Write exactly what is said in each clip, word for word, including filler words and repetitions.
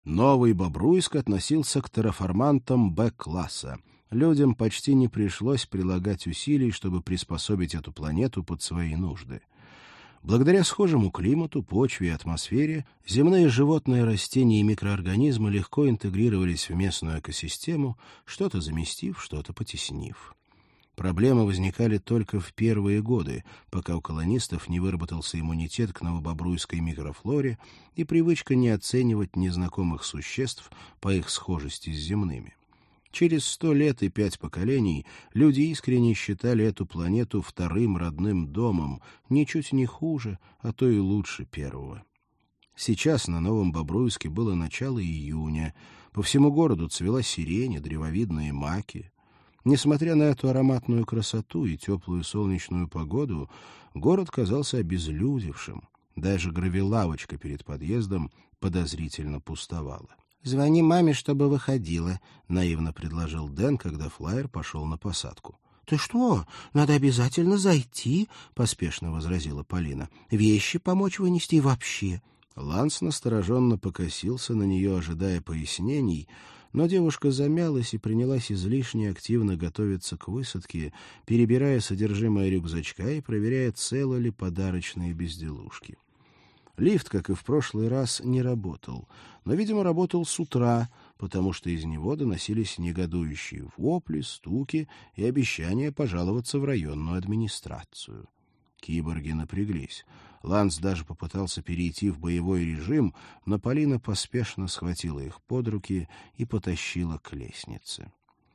Новый Бобруйск относился к терраформантам Б-класса. Людям почти не пришлось прилагать усилий, чтобы приспособить эту планету под свои нужды. Благодаря схожему климату, почве и атмосфере земные животные, растения и микроорганизмы легко интегрировались в местную экосистему, что-то заместив, что-то потеснив. Проблемы возникали только в первые годы, пока у колонистов не выработался иммунитет к новобобруйской микрофлоре и привычка не оценивать незнакомых существ по их схожести с земными. Через сто лет и пять поколений люди искренне считали эту планету вторым родным домом, ничуть не хуже, а то и лучше первого. Сейчас на Новом Бобруйске было начало июня. По всему городу цвела сирень и древовидные маки. Несмотря на эту ароматную красоту и теплую солнечную погоду, город казался обезлюдевшим. Даже гравилавочка перед подъездом подозрительно пустовала. «Звони маме, чтобы выходила», — наивно предложил Дэн, когда флайер пошел на посадку. «Ты что? Надо обязательно зайти», — поспешно возразила Полина. «Вещи помочь вынести и вообще». Ланс настороженно покосился на нее, ожидая пояснений, но девушка замялась и принялась излишне активно готовиться к высадке, перебирая содержимое рюкзачка и проверяя, целы ли подарочные безделушки. Лифт, как и в прошлый раз, не работал, но, видимо, работал с утра, потому что из него доносились негодующие вопли, стуки и обещания пожаловаться в районную администрацию. Киборги напряглись. Ланс даже попытался перейти в боевой режим, но Полина поспешно схватила их под руки и потащила к лестнице.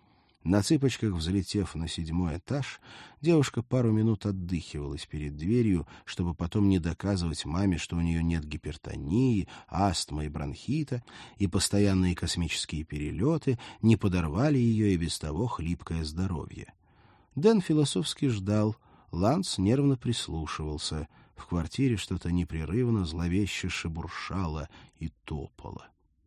На цыпочках, взлетев на седьмой этаж, девушка пару минут отдыхивалась перед дверью, чтобы потом не доказывать маме, что у нее нет гипертонии, астмы и бронхита, и постоянные космические перелеты не подорвали ее и без того хлипкое здоровье. Дэн философски ждал, Ланс нервно прислушивался. В квартире что-то непрерывно зловеще шебуршало и топало.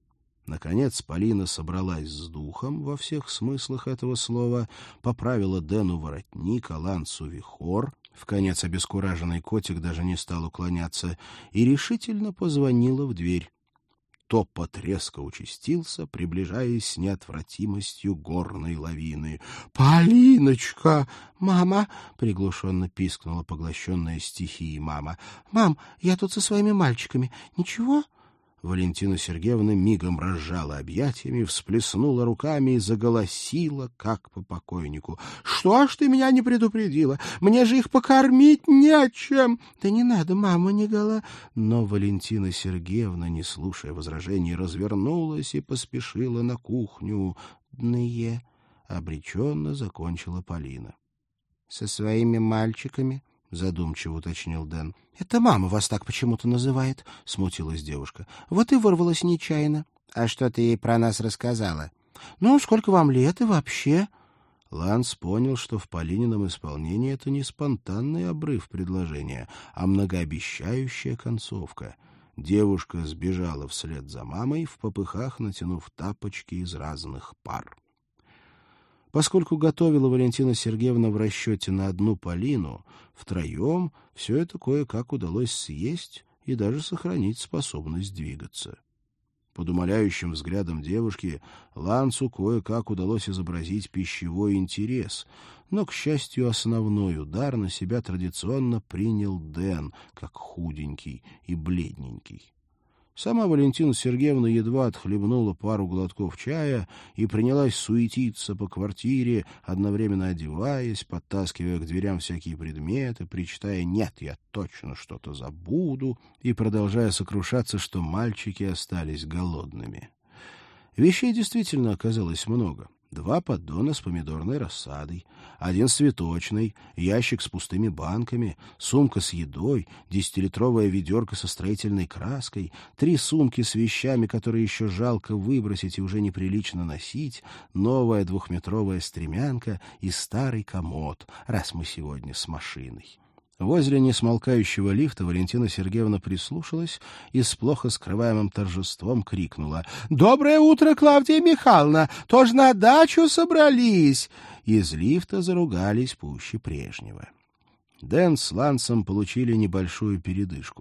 Наконец Полина собралась с духом во всех смыслах этого слова, поправила Дэну воротник, а Лансу вихор, вконец обескураженный котик даже не стал уклоняться, и решительно позвонила в дверь. Топот резко участился, приближаясь с неотвратимостью горной лавины. «Полиночка!» «Мама!» — приглушенно пискнула поглощенная стихией мама. «Мам, я тут со своими мальчиками. Ничего?» Валентина Сергеевна мигом разжала объятиями, всплеснула руками и заголосила, как по покойнику. — Что ж ты меня не предупредила? Мне же их покормить нечем! — Да не надо, мама, не гола... Но Валентина Сергеевна, не слушая возражений, развернулась и поспешила на кухню. «Дные!» — обреченно закончила Полина. — Со своими мальчиками? — задумчиво уточнил Дэн. — Это мама вас так почему-то называет, — смутилась девушка. — Вот и вырвалась нечаянно. — А что ты ей про нас рассказала? — Ну, сколько вам лет и вообще? Ланс понял, что в Полинином исполнении это не спонтанный обрыв предложения, а многообещающая концовка. Девушка сбежала вслед за мамой, в попыхах натянув тапочки из разных пар. Поскольку готовила Валентина Сергеевна в расчете на одну Полину, втроем все это кое-как удалось съесть и даже сохранить способность двигаться. Под умоляющим взглядом девушки Лансу кое-как удалось изобразить пищевой интерес, но, к счастью, основной удар на себя традиционно принял Дэн, как худенький и бледненький. Сама Валентина Сергеевна едва отхлебнула пару глотков чая и принялась суетиться по квартире, одновременно одеваясь, подтаскивая к дверям всякие предметы, причитая «нет, я точно что-то забуду» и продолжая сокрушаться, что мальчики остались голодными. Вещей действительно оказалось много. Два поддона с помидорной рассадой, один с цветочной, ящик с пустыми банками, сумка с едой, десятилитровая ведерко со строительной краской, три сумки с вещами, которые еще жалко выбросить и уже неприлично носить, новая двухметровая стремянка и старый комод, раз мы сегодня с машиной. Возле несмолкающего лифта Валентина Сергеевна прислушалась и с плохо скрываемым торжеством крикнула: «Доброе утро, Клавдия Михайловна! Тоже на дачу собрались!» Из лифта заругались пуще прежнего. Дэн с Лансом получили небольшую передышку.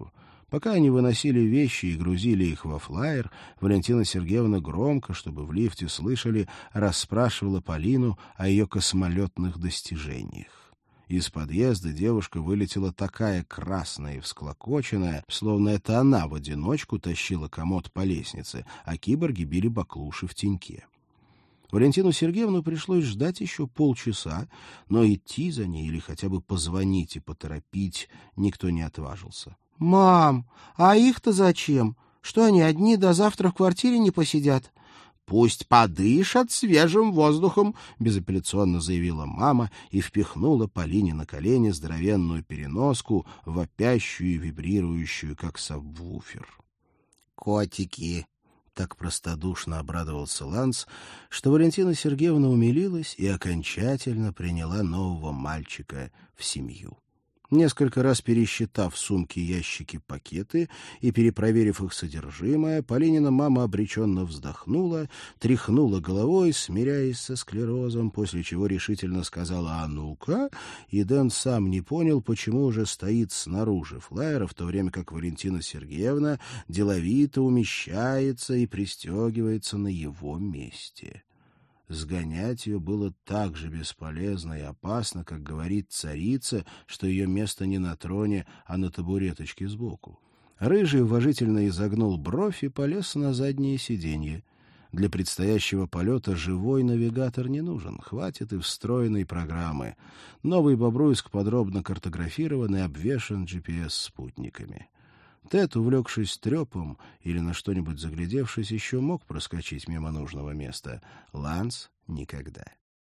Пока они выносили вещи и грузили их во флаер, Валентина Сергеевна громко, чтобы в лифте слышали, расспрашивала Полину о ее космолетных достижениях. Из подъезда девушка вылетела такая красная и всклокоченная, словно это она в одиночку тащила комод по лестнице, а киборги били баклуши в теньке. Валентину Сергеевну пришлось ждать еще полчаса, но идти за ней или хотя бы позвонить и поторопить никто не отважился. — Мам, а их-то зачем? Что они одни до завтра в квартире не посидят? — Пусть подышат свежим воздухом, — безапелляционно заявила мама и впихнула Полине на колени здоровенную переноску, вопящую и вибрирующую, как сабвуфер. — Котики! — так простодушно обрадовался Ланс, что Валентина Сергеевна умилилась и окончательно приняла нового мальчика в семью. Несколько раз пересчитав сумки, ящики, пакеты и перепроверив их содержимое, Полинина мама обреченно вздохнула, тряхнула головой, смиряясь со склерозом, после чего решительно сказала «А ну-ка!», и Дэн сам не понял, почему уже стоит снаружи флаера, в то время как Валентина Сергеевна деловито умещается и пристегивается на его месте. Сгонять ее было так же бесполезно и опасно, как говорит царица, что ее место не на троне, а на табуреточке сбоку. Рыжий уважительно изогнул бровь и полез на заднее сиденье. Для предстоящего полета живой навигатор не нужен, хватит и встроенной программы. Новый Бобруйск подробно картографирован и обвешан джи пи эс-спутниками. Тед, увлекшись трепом или на что-нибудь заглядевшись, еще мог проскочить мимо нужного места. Ланс — никогда.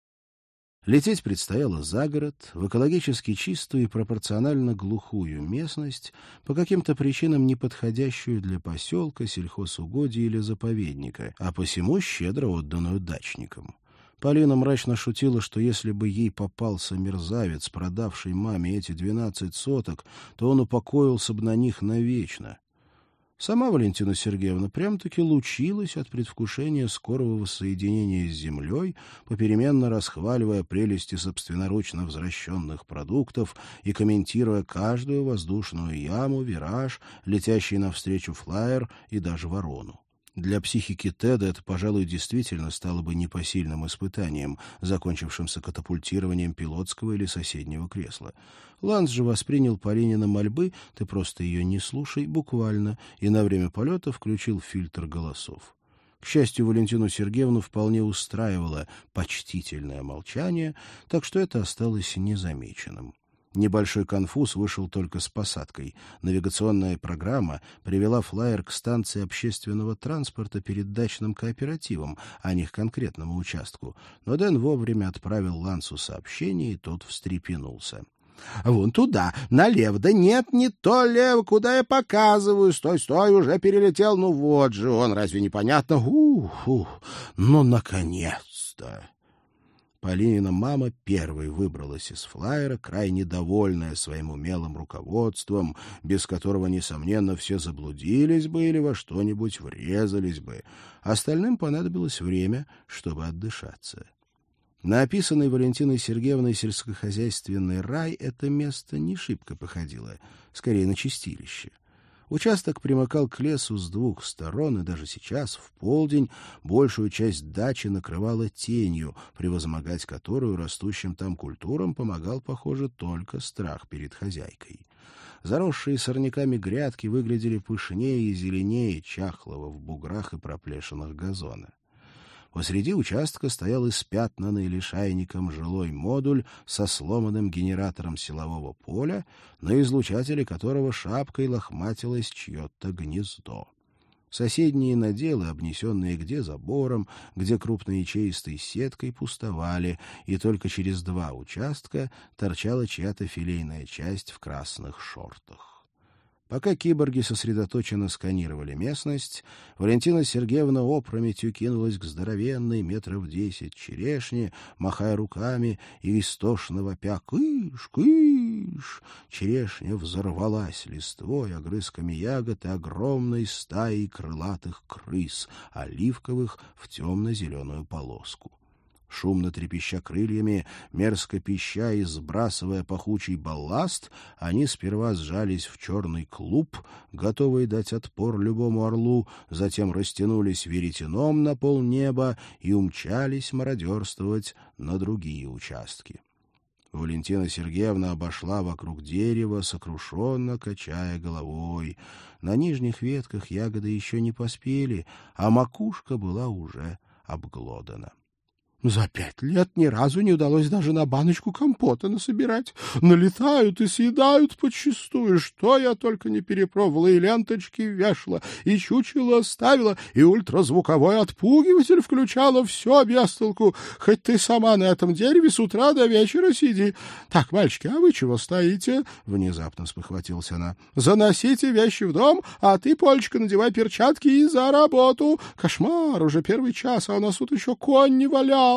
Лететь предстояло за город, в экологически чистую и пропорционально глухую местность, по каким-то причинам не подходящую для поселка, сельхозугодия или заповедника, а посему щедро отданную дачникам. Полина мрачно шутила, что если бы ей попался мерзавец, продавший маме эти двенадцать соток, то он упокоился бы на них навечно. Сама Валентина Сергеевна прям-таки лучилась от предвкушения скорого воссоединения с землей, попеременно расхваливая прелести собственноручно возвращенных продуктов и комментируя каждую воздушную яму, вираж, летящий навстречу флаер и даже ворону. Для психики Теда это, пожалуй, действительно стало бы непосильным испытанием, закончившимся катапультированием пилотского или соседнего кресла. Ланс же воспринял Полинина мольбы «ты просто ее не слушай» буквально и на время полета включил фильтр голосов. К счастью, Валентину Сергеевну вполне устраивало почтительное молчание, так что это осталось незамеченным. Небольшой конфуз вышел только с посадкой. Навигационная программа привела флаер к станции общественного транспорта перед дачным кооперативом, а не к конкретному участку. Но Дэн вовремя отправил Лансу сообщение, и тот встрепенулся. — Вон туда, налево. Да нет, не то лево, куда я показываю. Стой, стой, уже перелетел. Ну вот же он, разве непонятно? Ух, ух, ну, наконец-то! Полинина мама первой выбралась из флаера, крайне довольная своим умелым руководством, без которого, несомненно, все заблудились бы или во что-нибудь врезались бы. Остальным понадобилось время, чтобы отдышаться. На описанный Валентиной Сергеевной сельскохозяйственный рай это место не шибко походило, скорее на чистилище. Участок примыкал к лесу с двух сторон, и даже сейчас, в полдень, большую часть дачи накрывала тенью, превозмогать которую растущим там культурам помогал, похоже, только страх перед хозяйкой. Заросшие сорняками грядки выглядели пышнее и зеленее чахлого в буграх и проплешинах газона. Посреди участка стоял испятнанный лишайником жилой модуль со сломанным генератором силового поля, на излучателе которого шапкой лохматилось чье-то гнездо. Соседние наделы, обнесенные где забором, где крупной ячеистой сеткой, пустовали, и только через два участка торчала чья-то филейная часть в красных шортах. Пока киборги сосредоточенно сканировали местность, Валентина Сергеевна опрометью кинулась к здоровенной метров десять черешне, махая руками и истошно вопя «Кыш! Кыш!». Черешня взорвалась листвой, огрызками ягод и огромной стаей крылатых крыс, оливковых в темно-зеленую полоску. Шумно трепеща крыльями, мерзко пища и сбрасывая пахучий балласт, они сперва сжались в черный клуб, готовые дать отпор любому орлу, затем растянулись веретеном на полнеба и умчались мародерствовать на другие участки. Валентина Сергеевна обошла вокруг дерева, сокрушенно качая головой. На нижних ветках ягоды еще не поспели, а макушка была уже обглодана. За пять лет ни разу не удалось даже на баночку компота насобирать. Налетают и съедают подчистую. Что я только не перепробовала, и ленточки вешала, и чучело оставила, и ультразвуковой отпугиватель включала. Все без толку. Хоть ты сама на этом дереве с утра до вечера сиди. Так, мальчики, а вы чего стоите? Внезапно спохватилась она. Заносите вещи в дом, а ты, Полечка, надевай перчатки и за работу. Кошмар, уже первый час, а у нас тут еще конь не валял.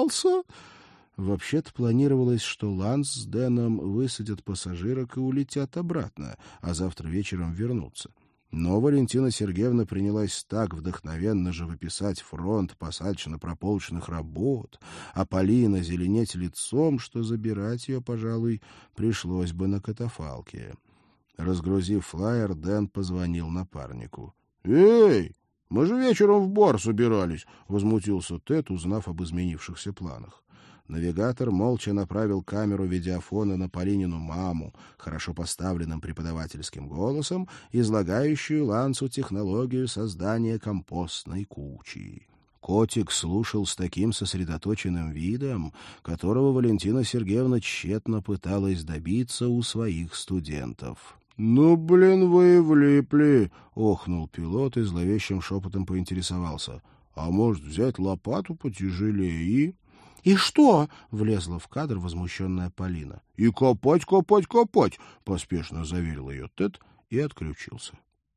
Вообще-то планировалось, что Ланс с Дэном высадят пассажирок и улетят обратно, а завтра вечером вернутся. Но Валентина Сергеевна принялась так вдохновенно живописать фронт посадочно-прополочных работ, а Полина зеленеть лицом, что забирать ее, пожалуй, пришлось бы на катафалке. Разгрузив флаер, Дэн позвонил напарнику. — Эй! Мы же вечером в бар собирались, — возмутился Тед, узнав об изменившихся планах. Навигатор молча направил камеру видеофона на Полинину маму, хорошо поставленным преподавательским голосом, излагающую Лансу технологию создания компостной кучи. Котик слушал с таким сосредоточенным видом, которого Валентина Сергеевна тщетно пыталась добиться у своих студентов. — Ну, блин, вы влипли! — охнул пилот и зловещим шепотом поинтересовался. — А может, взять лопату потяжелее и... — И что? — влезла в кадр возмущенная Полина. — И копать, копать, копать! — поспешно заверил ее Тед и отключился.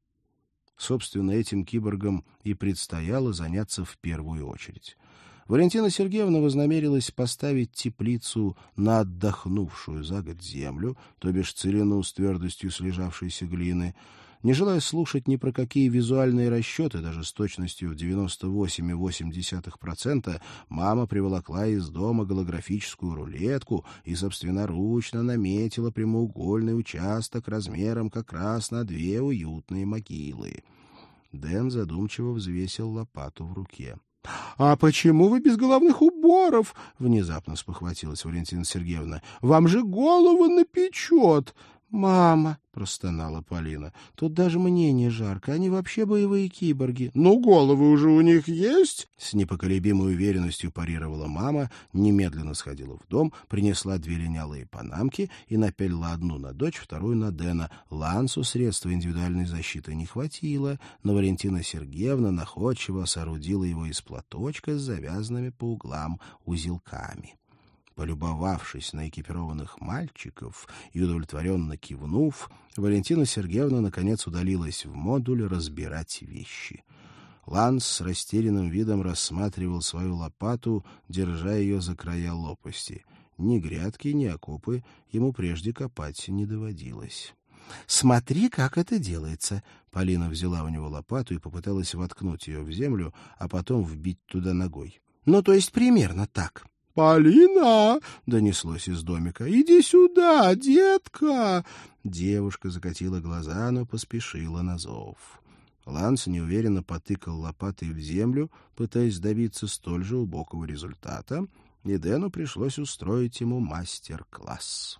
Собственно, этим киборгам и предстояло заняться в первую очередь. Валентина Сергеевна вознамерилась поставить теплицу на отдохнувшую за год землю, то бишь целину с твердостью слежавшейся глины. Не желая слушать ни про какие визуальные расчеты, даже с точностью в девяносто восемь целых восемь десятых процента, мама приволокла из дома голографическую рулетку и собственноручно наметила прямоугольный участок размером как раз на две уютные могилы. Дэн задумчиво взвесил лопату в руке. — А почему вы без головных уборов? — внезапно спохватилась Валентина Сергеевна. — Вам же голову напечет! — Мама, — простонала Полина, — тут даже мне не жарко, они вообще боевые киборги. — Ну, головы уже у них есть? С непоколебимой уверенностью парировала мама, немедленно сходила в дом, принесла две линялые панамки и напялила одну на дочь, вторую на Дэна. Лансу средства индивидуальной защиты не хватило, но Валентина Сергеевна находчиво соорудила его из платочка с завязанными по углам узелками. Полюбовавшись на экипированных мальчиков и удовлетворенно кивнув, Валентина Сергеевна наконец удалилась в модуль разбирать вещи. Ланс с растерянным видом рассматривал свою лопату, держа ее за края лопасти. Ни грядки, ни окопы ему прежде копать не доводилось. — Смотри, как это делается! Полина взяла у него лопату и попыталась воткнуть ее в землю, а потом вбить туда ногой. — Ну, то есть примерно так. — «Полина!» — донеслось из домика. «Иди сюда, детка!» Девушка закатила глаза, но поспешила на зов. Ланс неуверенно потыкал лопатой в землю, пытаясь добиться столь же убогого результата, и Дэну пришлось устроить ему мастер-класс.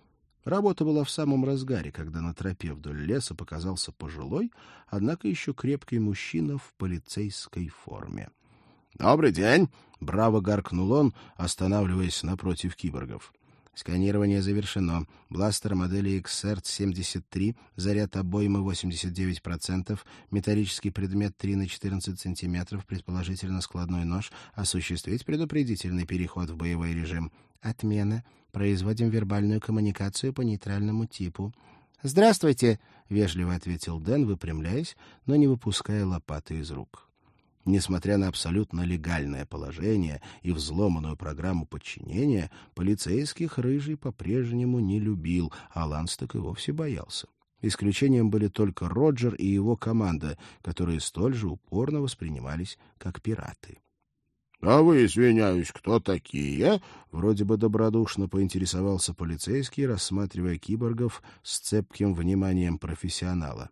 Работа была в самом разгаре, когда на тропе вдоль леса показался пожилой, однако еще крепкий мужчина в полицейской форме. «Добрый день!» — браво гаркнул он, останавливаясь напротив киборгов. «Сканирование завершено. Бластер модели икс эр семьдесят три, заряд обоймы восемьдесят девять процентов, металлический предмет три на четырнадцать сантиметров, предположительно складной нож. Осуществить предупредительный переход в боевой режим. Отмена. Производим вербальную коммуникацию по нейтральному типу». «Здравствуйте!» — вежливо ответил Дэн, выпрямляясь, но не выпуская лопаты из рук. Несмотря на абсолютно легальное положение и взломанную программу подчинения, полицейских Рыжий по-прежнему не любил, а Ланс так и вовсе боялся. Исключением были только Роджер и его команда, которые столь же упорно воспринимались как пираты. — А вы, извиняюсь, кто такие? — вроде бы добродушно поинтересовался полицейский, рассматривая киборгов с цепким вниманием профессионала.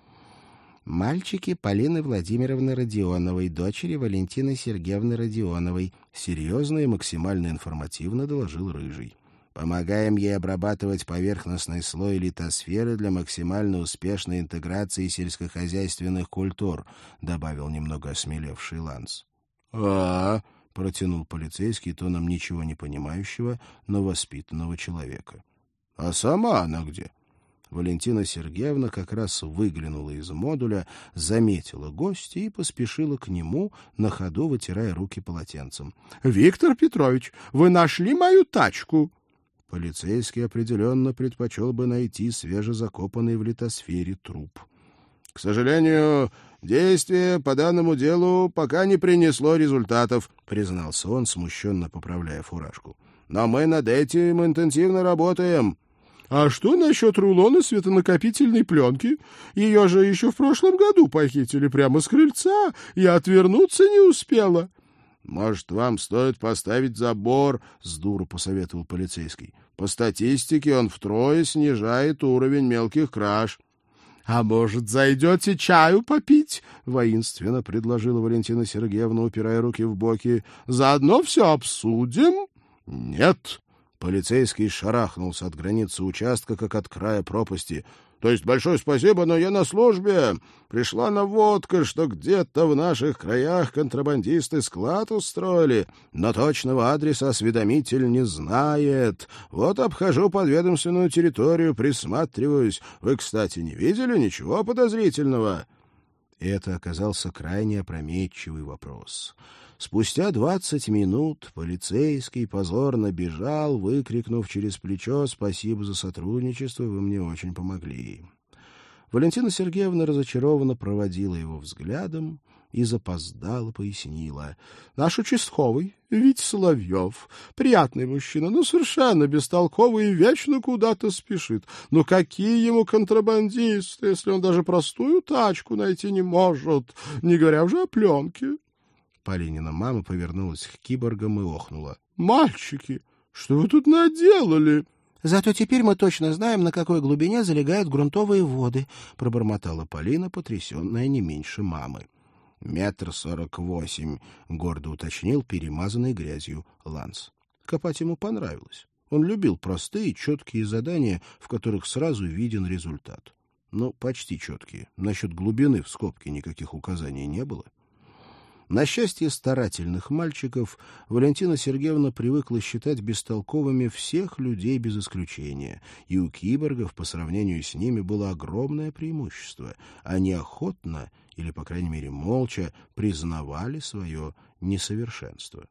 — Мальчики Полины Владимировны Родионовой, дочери Валентины Сергеевны Родионовой, — серьезно и максимально информативно доложил Рыжий. — Помогаем ей обрабатывать поверхностный слой литосферы для максимально успешной интеграции сельскохозяйственных культур, — добавил немного осмелевший Ланс. — А, — протянул полицейский тоном ничего не понимающего, но воспитанного человека. — А сама она где? Валентина Сергеевна как раз выглянула из модуля, заметила гостя и поспешила к нему, на ходу вытирая руки полотенцем. — Виктор Петрович, вы нашли мою тачку? Полицейский определенно предпочел бы найти свежезакопанный в литосфере труп. — К сожалению, действие по данному делу пока не принесло результатов, — признался он, смущенно поправляя фуражку. — Но мы над этим интенсивно работаем. — А что насчет рулона светонакопительной пленки? Ее же еще в прошлом году похитили прямо с крыльца, и отвернуться не успела. — Может, вам стоит поставить забор, — сдуру посоветовал полицейский. — По статистике он втрое снижает уровень мелких краж. — А может, зайдете чаю попить? — воинственно предложила Валентина Сергеевна, упирая руки в боки. — Заодно все обсудим? — Нет. Полицейский шарахнулся от границы участка, как от края пропасти. — То есть большое спасибо, но я на службе. Пришла наводка, что где-то в наших краях контрабандисты склад устроили, но точного адреса осведомитель не знает. Вот обхожу подведомственную территорию, присматриваюсь. Вы, кстати, не видели ничего подозрительного? Это оказался крайне опрометчивый вопрос. Спустя двадцать минут полицейский позорно бежал, выкрикнув через плечо «Спасибо за сотрудничество, вы мне очень помогли». Валентина Сергеевна разочарованно проводила его взглядом и запоздало пояснила. — Наш участковый, Витя Соловьев, приятный мужчина, но совершенно бестолковый и вечно куда-то спешит. Но какие ему контрабандисты, если он даже простую тачку найти не может, не говоря уже о пленке? Полинина мама повернулась к киборгам и охнула. — Мальчики, что вы тут наделали? — Зато теперь мы точно знаем, на какой глубине залегают грунтовые воды, — пробормотала Полина, потрясенная не меньше мамы. — Метр сорок восемь, — гордо уточнил перемазанный грязью Ланс. Копать ему понравилось. Он любил простые, четкие задания, в которых сразу виден результат. Ну, почти четкие. Насчет глубины в скобке никаких указаний не было. На счастье старательных мальчиков, Валентина Сергеевна привыкла считать бестолковыми всех людей без исключения, и у киборгов по сравнению с ними было огромное преимущество. Они охотно, или, по крайней мере, молча, признавали свое несовершенство.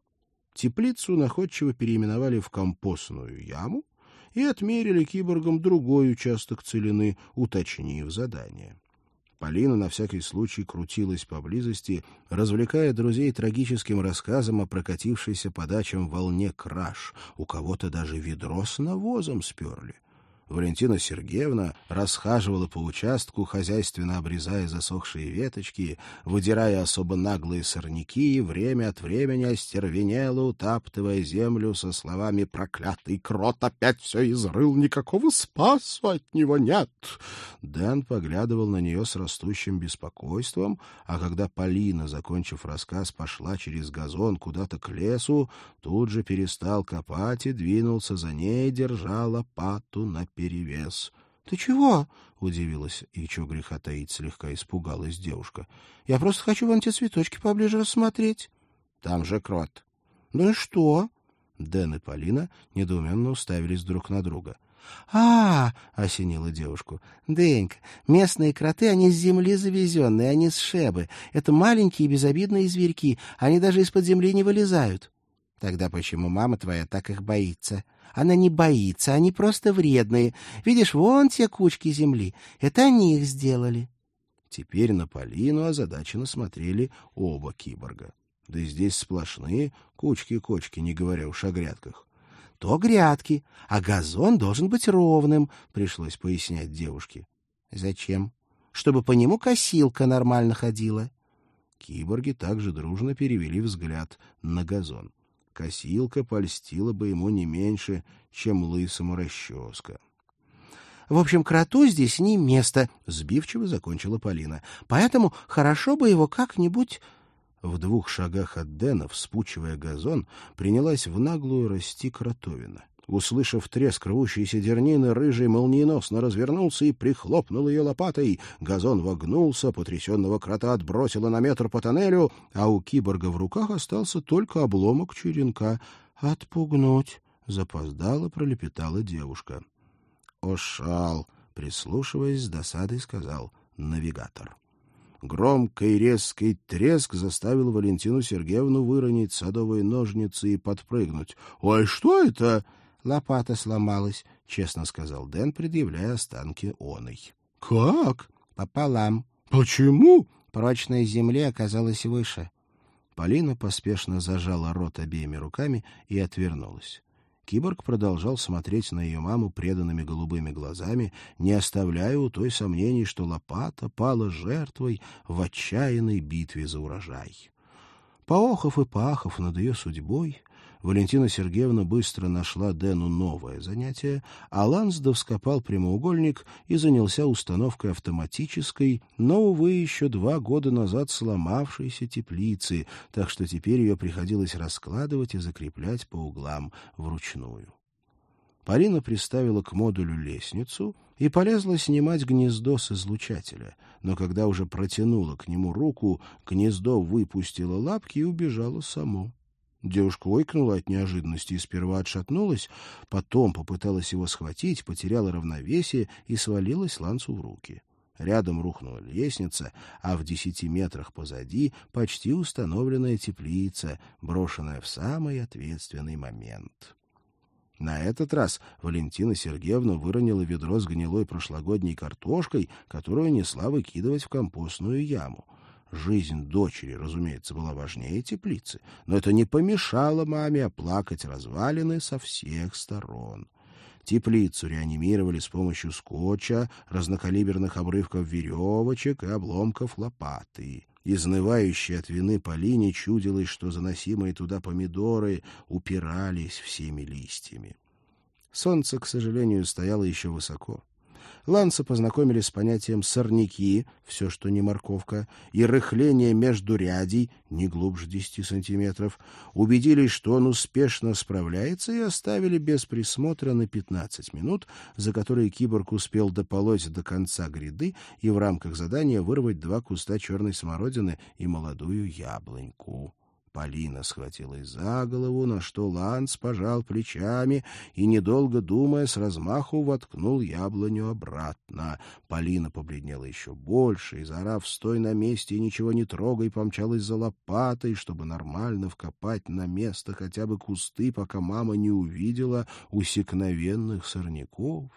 Теплицу находчиво переименовали в компостную яму и отмерили киборгам другой участок целины, уточнив задание. Полина на всякий случай крутилась поблизости, развлекая друзей трагическим рассказом о прокатившейся по дачам волне краж. У кого-то даже ведро с навозом сперли. Валентина Сергеевна расхаживала по участку, хозяйственно обрезая засохшие веточки, выдирая особо наглые сорняки, время от времени остервенела, утаптывая землю со словами «Проклятый крот опять все изрыл, никакого спасу от него нет». Дэн поглядывал на нее с растущим беспокойством, а когда Полина, закончив рассказ, пошла через газон куда-то к лесу, тут же перестал копать и двинулся за ней, держа лопату на перевес. — Ты чего? — удивилась, и чего греха таить, слегка испугалась девушка. — Я просто хочу вон те цветочки поближе рассмотреть. — Там же крот. — Ну и что? Дэн и Полина недоуменно уставились друг на друга. — А, — осенила девушку, — Денька, местные кроты, они с земли завезенные, они с Шебы. Это маленькие безобидные зверьки, они даже из-под земли не вылезают. — Тогда почему мама твоя так их боится? Она не боится, они просто вредные. Видишь, вон те кучки земли. Это они их сделали. Теперь на Полину озадаченно смотрели оба киборга. Да и здесь сплошные кучки-кочки, не говоря уж о грядках. — То грядки, а газон должен быть ровным, — пришлось пояснять девушке. — Зачем? — Чтобы по нему косилка нормально ходила. Киборги также дружно перевели взгляд на газон. Косилка польстила бы ему не меньше, чем лысому расческа. — В общем, кроту здесь не место, — сбивчиво закончила Полина. — Поэтому хорошо бы его как-нибудь... В двух шагах от Дэна, вспучивая газон, принялась в наглую расти кротовина. Услышав треск рвущейся дернины, рыжий молниеносно развернулся и прихлопнул ее лопатой. Газон вогнулся, потрясенного крота отбросило на метр по тоннелю, а у киборга в руках остался только обломок черенка. «Отпугнуть!» — запоздало пролепетала девушка. «Ошал!» — прислушиваясь с досадой, сказал навигатор. Громкий резкий треск заставил Валентину Сергеевну выронить садовые ножницы и подпрыгнуть. «Ой, что это?» «Лопата сломалась», — честно сказал Дэн, предъявляя останки оной. «Как?» «Пополам». «Почему?» «Прочная земля оказалась выше». Полина поспешно зажала рот обеими руками и отвернулась. Киборг продолжал смотреть на ее маму преданными голубыми глазами, не оставляя у той сомнений, что лопата пала жертвой в отчаянной битве за урожай. Поохов и пахов над ее судьбой, Валентина Сергеевна быстро нашла Дэну новое занятие, а Лансдов скопал прямоугольник и занялся установкой автоматической, но, увы, еще два года назад сломавшейся теплицы, так что теперь ее приходилось раскладывать и закреплять по углам вручную. Полина приставила к модулю лестницу и полезла снимать гнездо с излучателя, но когда уже протянула к нему руку, гнездо выпустило лапки и убежало само. Девушка ойкнула от неожиданности и сперва отшатнулась, потом попыталась его схватить, потеряла равновесие и свалилась Лансу в руки. Рядом рухнула лестница, а в десяти метрах позади почти установленная теплица, брошенная в самый ответственный момент. На этот раз Валентина Сергеевна выронила ведро с гнилой прошлогодней картошкой, которую несла выкидывать в компостную яму. Жизнь дочери, разумеется, была важнее теплицы, но это не помешало маме оплакать развалины со всех сторон. Теплицу реанимировали с помощью скотча, разнокалиберных обрывков веревочек и обломков лопаты. Изнывающей от вины Полине чудилось, что заносимые туда помидоры упирались всеми листьями. Солнце, к сожалению, стояло еще высоко. Ланса познакомили с понятием «сорняки», все, что не морковка, и рыхление междурядий, не глубже десяти сантиметров, убедились, что он успешно справляется, и оставили без присмотра на пятнадцать минут, за которые киборг успел дополоть до конца гряды и в рамках задания вырвать два куста черной смородины и молодую яблоньку. Полина схватилась за голову, на что Ланс пожал плечами и, недолго думая, с размаху воткнул яблоню обратно. Полина побледнела еще больше и, заорав «стой на месте и ничего не трогай», помчалась за лопатой, чтобы нормально вкопать на место хотя бы кусты, пока мама не увидела усекновенных сорняков.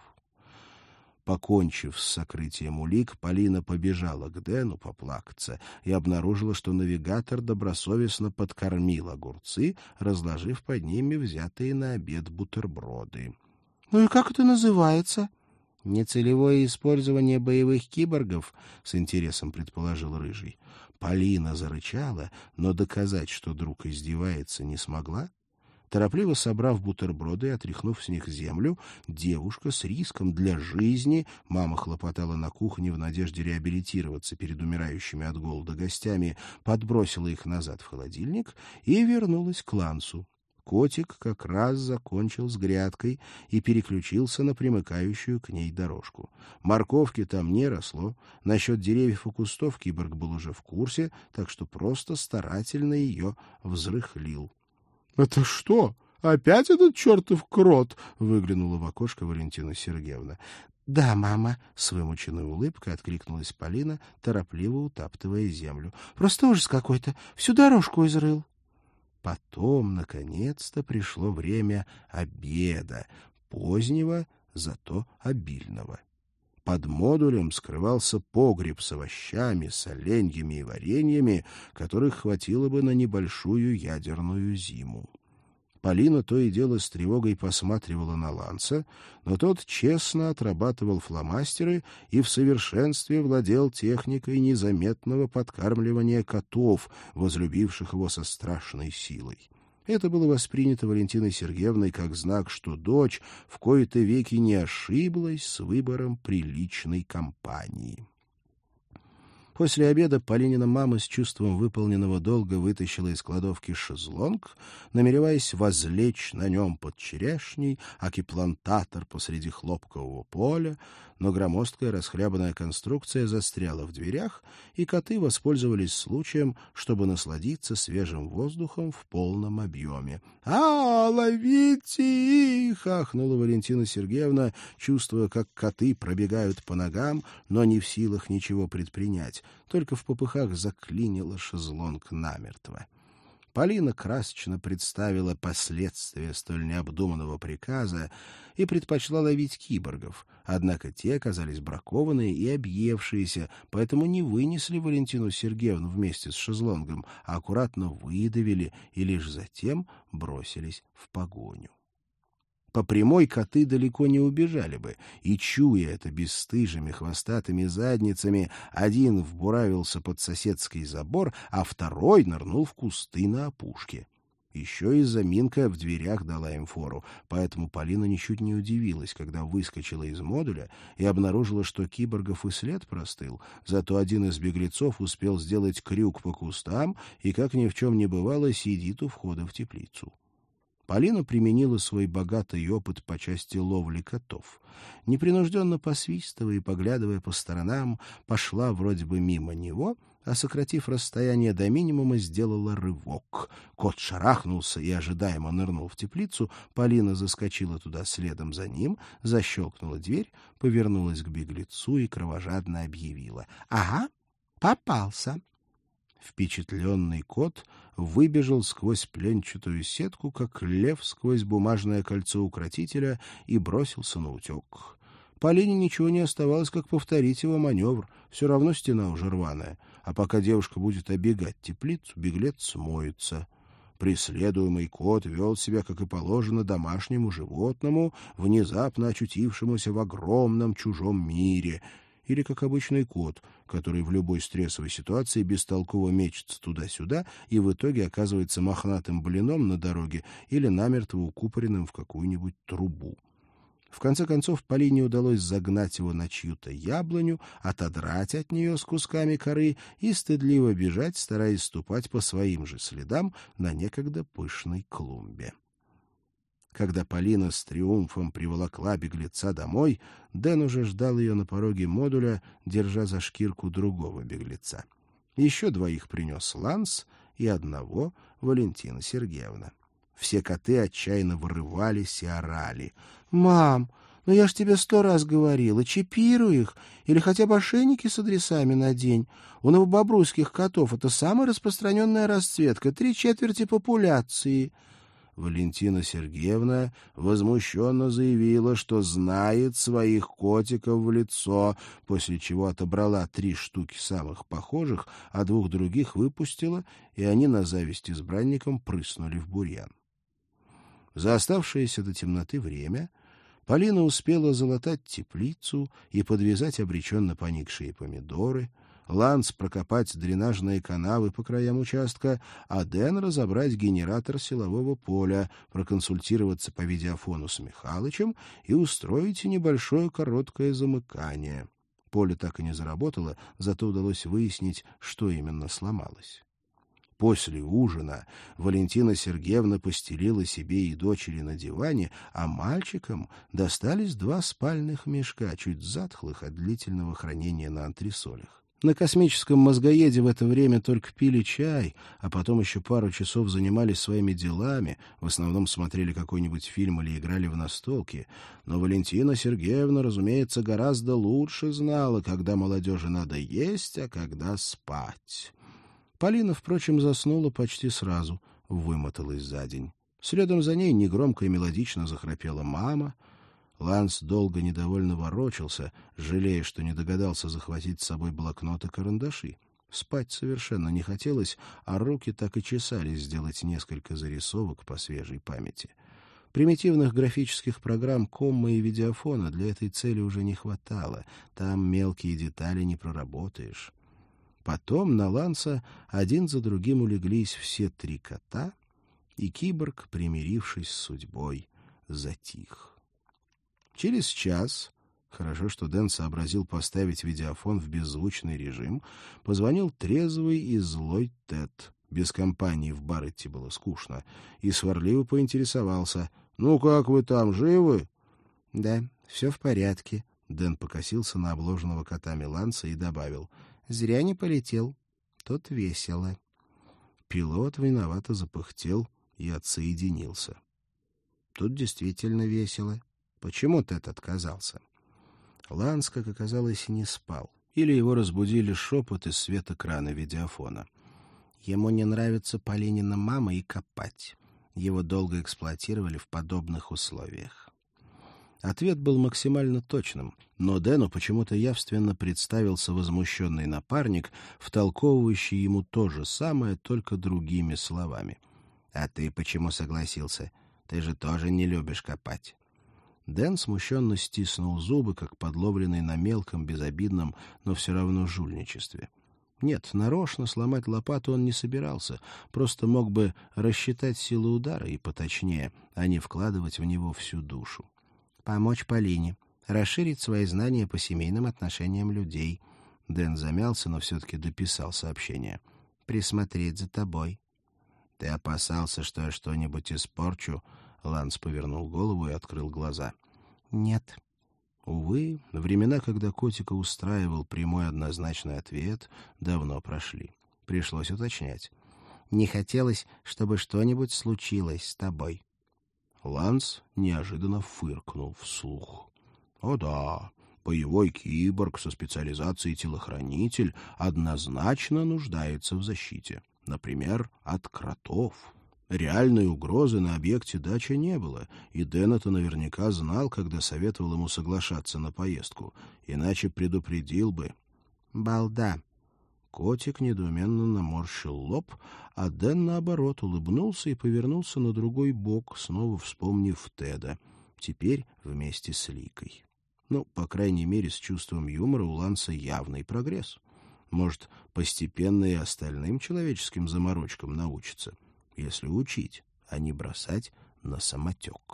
Покончив с сокрытием улик, Полина побежала к Дэну поплакаться и обнаружила, что навигатор добросовестно подкормил огурцы, разложив под ними взятые на обед бутерброды. — Ну и как это называется? — Нецелевое использование боевых киборгов, — с интересом предположил Рыжий. Полина зарычала, но доказать, что друг издевается, не смогла. Торопливо собрав бутерброды и отряхнув с них землю, девушка с риском для жизни, мама хлопотала на кухне в надежде реабилитироваться перед умирающими от голода гостями, подбросила их назад в холодильник и вернулась к Лансу. Котик как раз закончил с грядкой и переключился на примыкающую к ней дорожку. Морковки там не росло, насчет деревьев и кустов киборг был уже в курсе, так что просто старательно ее взрыхлил. — Это что, опять этот чертов крот? — выглянула в окошко Валентина Сергеевна. — Да, мама, — с вымученной улыбкой откликнулась Полина, торопливо утаптывая землю. — Просто ужас какой-то, всю дорожку изрыл. Потом, наконец-то, пришло время обеда, позднего, зато обильного. Под модулем скрывался погреб с овощами, соленьями и вареньями, которых хватило бы на небольшую ядерную зиму. Полина то и дело с тревогой посматривала на Ланса, но тот честно отрабатывал фломастеры и в совершенстве владел техникой незаметного подкармливания котов, возлюбивших его со страшной силой. Это было воспринято Валентиной Сергеевной как знак, что дочь в кои-то веки не ошиблась с выбором приличной компании. После обеда Полинина мама с чувством выполненного долга вытащила из кладовки шезлонг, намереваясь возлечь на нем под черешней, аки плантатор посреди хлопкового поля, но громоздкая расхлябанная конструкция застряла в дверях, и коты воспользовались случаем, чтобы насладиться свежим воздухом в полном объеме. «А, ловите их!» — ахнула Валентина Сергеевна, чувствуя, как коты пробегают по ногам, но не в силах ничего предпринять. Только в попыхах заклинила шезлонг намертво. Полина красочно представила последствия столь необдуманного приказа и предпочла ловить киборгов, однако те оказались бракованные и объевшиеся, поэтому не вынесли Валентину Сергеевну вместе с шезлонгом, а аккуратно выдавили и лишь затем бросились в погоню. По прямой коты далеко не убежали бы, и, чуя это бесстыжими хвостатыми задницами, один вбуравился под соседский забор, а второй нырнул в кусты на опушке. Еще и заминка в дверях дала им фору, поэтому Полина ничуть не удивилась, когда выскочила из модуля и обнаружила, что киборгов и след простыл, зато один из беглецов успел сделать крюк по кустам и, как ни в чем не бывало, сидит у входа в теплицу. Полина применила свой богатый опыт по части ловли котов. Непринужденно посвистывая и поглядывая по сторонам, пошла вроде бы мимо него, а, сократив расстояние до минимума, сделала рывок. Кот шарахнулся и ожидаемо нырнул в теплицу. Полина заскочила туда следом за ним, защелкнула дверь, повернулась к беглецу и кровожадно объявила: «Ага, попался». Впечатленный кот выбежал сквозь пленчатую сетку, как лев сквозь бумажное кольцо укротителя, и бросился наутек. Полине ничего не оставалось, как повторить его маневр. Все равно стена уже рваная. А пока девушка будет обегать теплицу, беглец смоется. Преследуемый кот вел себя, как и положено, домашнему животному, внезапно очутившемуся в огромном чужом мире — или как обычный кот, который в любой стрессовой ситуации бестолково мечется туда-сюда и в итоге оказывается мохнатым блином на дороге или намертво укупоренным в какую-нибудь трубу. В конце концов, Полине удалось загнать его на чью-то яблоню, отодрать от нее с кусками коры и стыдливо бежать, стараясь ступать по своим же следам на некогда пышной клумбе. Когда Полина с триумфом приволокла беглеца домой, Дэн уже ждал ее на пороге модуля, держа за шкирку другого беглеца. Еще двоих принес Ланс и одного — Валентина Сергеевна. Все коты отчаянно вырывались и орали. «Мам, ну я ж тебе сто раз говорила, чипируй их или хотя бы ошейники с адресами надень. У новобобруйских котов это самая распространенная расцветка, три четверти популяции». Валентина Сергеевна возмущенно заявила, что знает своих котиков в лицо, после чего отобрала три штуки самых похожих, а двух других выпустила, и они на зависть избранникам прыснули в бурьян. За оставшееся до темноты время Полина успела залатать теплицу и подвязать обреченно поникшие помидоры, Ланс прокопать дренажные канавы по краям участка, а Дэн разобрать генератор силового поля, проконсультироваться по видеофону с Михалычем и устроить небольшое короткое замыкание. Поле так и не заработало, зато удалось выяснить, что именно сломалось. После ужина Валентина Сергеевна постелила себе и дочери на диване, а мальчикам достались два спальных мешка, чуть затхлых от длительного хранения на антресолях. На космическом мозгоеде в это время только пили чай, а потом еще пару часов занимались своими делами, в основном смотрели какой-нибудь фильм или играли в настолки. Но Валентина Сергеевна, разумеется, гораздо лучше знала, когда молодежи надо есть, а когда спать. Полина, впрочем, заснула почти сразу, вымоталась за день. Следом за ней негромко и мелодично захрапела мама. Ланс долго недовольно ворочался, жалея, что не догадался захватить с собой блокнот и карандаши. Спать совершенно не хотелось, а руки так и чесались сделать несколько зарисовок по свежей памяти. Примитивных графических программ комма и видеофона для этой цели уже не хватало. Там мелкие детали не проработаешь. Потом на Ланса один за другим улеглись все три кота, и киборг, примирившись с судьбой, затих. Через час, хорошо, что Дэн сообразил поставить видеофон в беззвучный режим, позвонил трезвый и злой Тед. Без компании в бар идти было скучно, и сварливо поинтересовался: «Ну как вы там, живы?» «Да, все в порядке», — Дэн покосился на обложенного котами Ланса и добавил: «Зря не полетел. Тут весело». Пилот виновато запыхтел и отсоединился. «Тут действительно весело. Почему Тед отказался?» Ланс, как оказалось, не спал. Или его разбудили шепот из светоэкрана видеофона. Ему не нравится Полинина мама и копать. Его долго эксплуатировали в подобных условиях. Ответ был максимально точным, но Дэну почему-то явственно представился возмущенный напарник, втолковывающий ему то же самое, только другими словами. «А ты почему согласился? Ты же тоже не любишь копать». Дэн смущенно стиснул зубы, как подловленный на мелком, безобидном, но все равно жульничестве. Нет, нарочно сломать лопату он не собирался, просто мог бы рассчитать силу удара и поточнее, а не вкладывать в него всю душу. «Помочь Полине, расширить свои знания по семейным отношениям людей». Дэн замялся, но все-таки дописал сообщение. «Присмотреть за тобой». «Ты опасался, что я что-нибудь испорчу?» Ланс повернул голову и открыл глаза. «Нет». Увы, времена, когда котика устраивал прямой однозначный ответ, давно прошли. Пришлось уточнять. «Не хотелось, чтобы что-нибудь случилось с тобой». Ланс неожиданно фыркнул вслух. «О да, боевой киборг со специализацией телохранитель однозначно нуждается в защите. Например, от кротов». Реальной угрозы на объекте дача не было, и Дэн это наверняка знал, когда советовал ему соглашаться на поездку, иначе предупредил бы. «Балда!» Котик недоуменно наморщил лоб, а Дэн, наоборот, улыбнулся и повернулся на другой бок, снова вспомнив Теда, теперь вместе с Ликой. Ну, по крайней мере, с чувством юмора у Ланса явный прогресс. Может, постепенно и остальным человеческим заморочкам научится, если учить, а не бросать на самотек.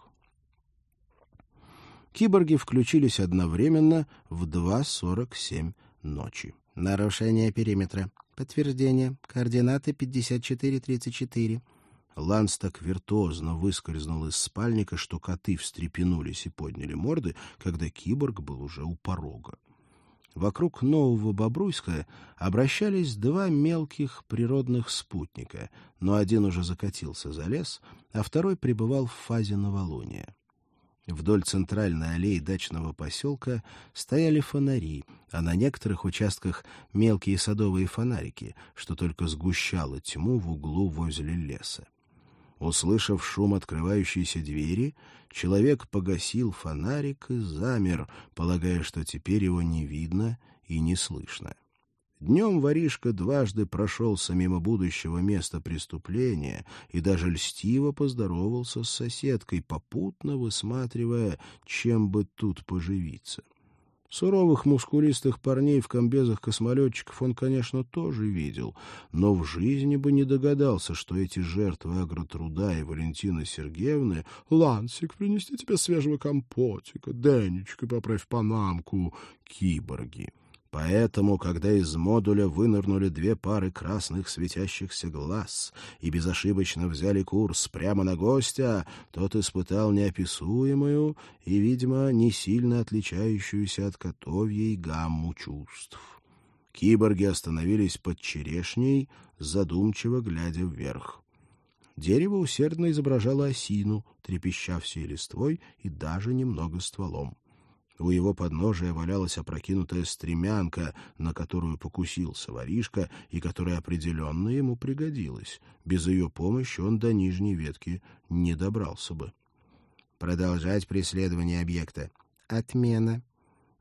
Киборги включились одновременно в два сорок семь ночи. «Нарушение периметра. Подтверждение. Координаты пятьдесят четыре тридцать четыре». Ланс так виртуозно выскользнул из спальника, что коты встрепенулись и подняли морды, когда киборг был уже у порога. Вокруг Нового Бобруйска обращались два мелких природных спутника, но один уже закатился за лес, а второй пребывал в фазе новолуния. Вдоль центральной аллеи дачного поселка стояли фонари, а на некоторых участках мелкие садовые фонарики, что только сгущало тьму в углу возле леса. Услышав шум открывающейся двери, человек погасил фонарик и замер, полагая, что теперь его не видно и не слышно. Днем воришка дважды прошелся мимо будущего места преступления и даже льстиво поздоровался с соседкой, попутно высматривая, чем бы тут поживиться. Суровых мускулистых парней в комбезах космолетчиков он, конечно, тоже видел, но в жизни бы не догадался, что эти жертвы агротруда и Валентины Сергеевны «Лансик, принести тебе свежего компотика, Денечка, поправь панамку» — киборги. Поэтому, когда из модуля вынырнули две пары красных светящихся глаз и безошибочно взяли курс прямо на гостя, тот испытал неописуемую и, видимо, не сильно отличающуюся от котовьей гамму чувств. Киборги остановились под черешней, задумчиво глядя вверх. Дерево усердно изображало осину, трепеща всей листвой и даже немного стволом. У его подножия валялась опрокинутая стремянка, на которую покусился воришка и которая определенно ему пригодилась. Без ее помощи он до нижней ветки не добрался бы. «Продолжать преследование объекта». «Отмена».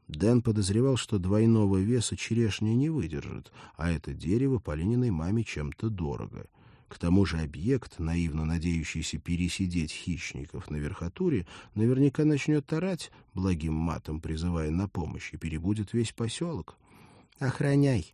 Дэн подозревал, что двойного веса черешня не выдержит, а это дерево Полининой маме чем-то дорого. К тому же объект, наивно надеющийся пересидеть хищников на верхотуре, наверняка начнет орать, благим матом призывая на помощь, и перебудет весь поселок. «Охраняй!»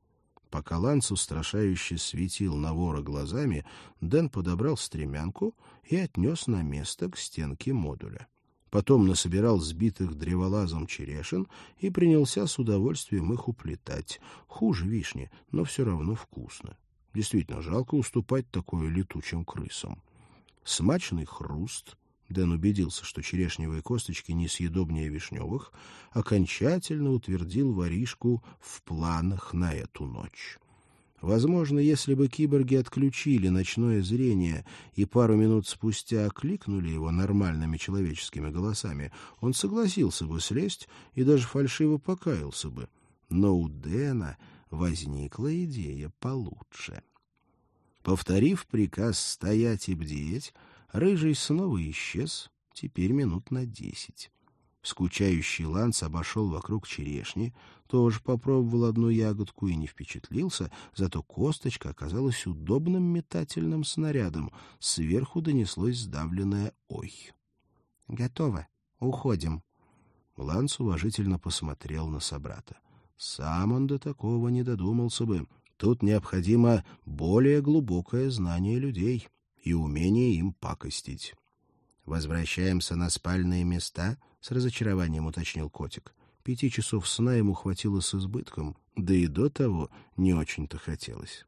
Пока Ланс устрашающе светил на вора глазами, Дэн подобрал стремянку и отнес на место к стенке модуля. Потом насобирал сбитых древолазом черешин и принялся с удовольствием их уплетать. Хуже вишни, но все равно вкусно. Действительно, жалко уступать такое летучим крысам. Смачный хруст, Дэн убедился, что черешневые косточки несъедобнее вишневых, окончательно утвердил воришку в планах на эту ночь. Возможно, если бы киборги отключили ночное зрение и пару минут спустя окликнули его нормальными человеческими голосами, он согласился бы слезть и даже фальшиво покаялся бы. Но у Дэна возникла идея получше. Повторив приказ стоять и бдеть, Рыжий снова исчез, теперь минут на десять. Скучающий Ланс обошел вокруг черешни, тоже попробовал одну ягодку и не впечатлился, зато косточка оказалась удобным метательным снарядом. Сверху донеслось сдавленное «Ой». «Готово. Уходим». Ланс уважительно посмотрел на собрата. Сам он до такого не додумался бы. Тут необходимо более глубокое знание людей и умение им пакостить. «Возвращаемся на спальные места?» — с разочарованием уточнил котик. Пяти часов сна ему хватило с избытком, да и до того не очень-то хотелось.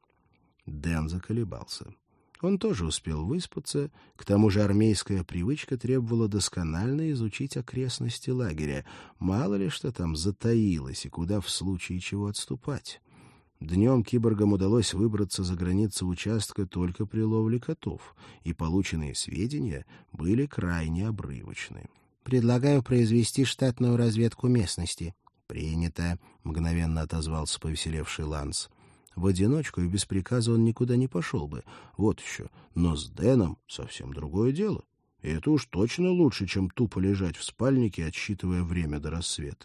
Дэн заколебался. Он тоже успел выспаться, к тому же армейская привычка требовала досконально изучить окрестности лагеря. Мало ли что там затаилось и куда в случае чего отступать. Днем киборгам удалось выбраться за границы участка только при ловле котов, и полученные сведения были крайне обрывочны. «Предлагаю произвести штатную разведку местности». «Принято», — мгновенно отозвался повеселевший Ланс. В одиночку и без приказа он никуда не пошел бы. Вот еще. Но с Дэном совсем другое дело. И это уж точно лучше, чем тупо лежать в спальнике, отсчитывая время до рассвета.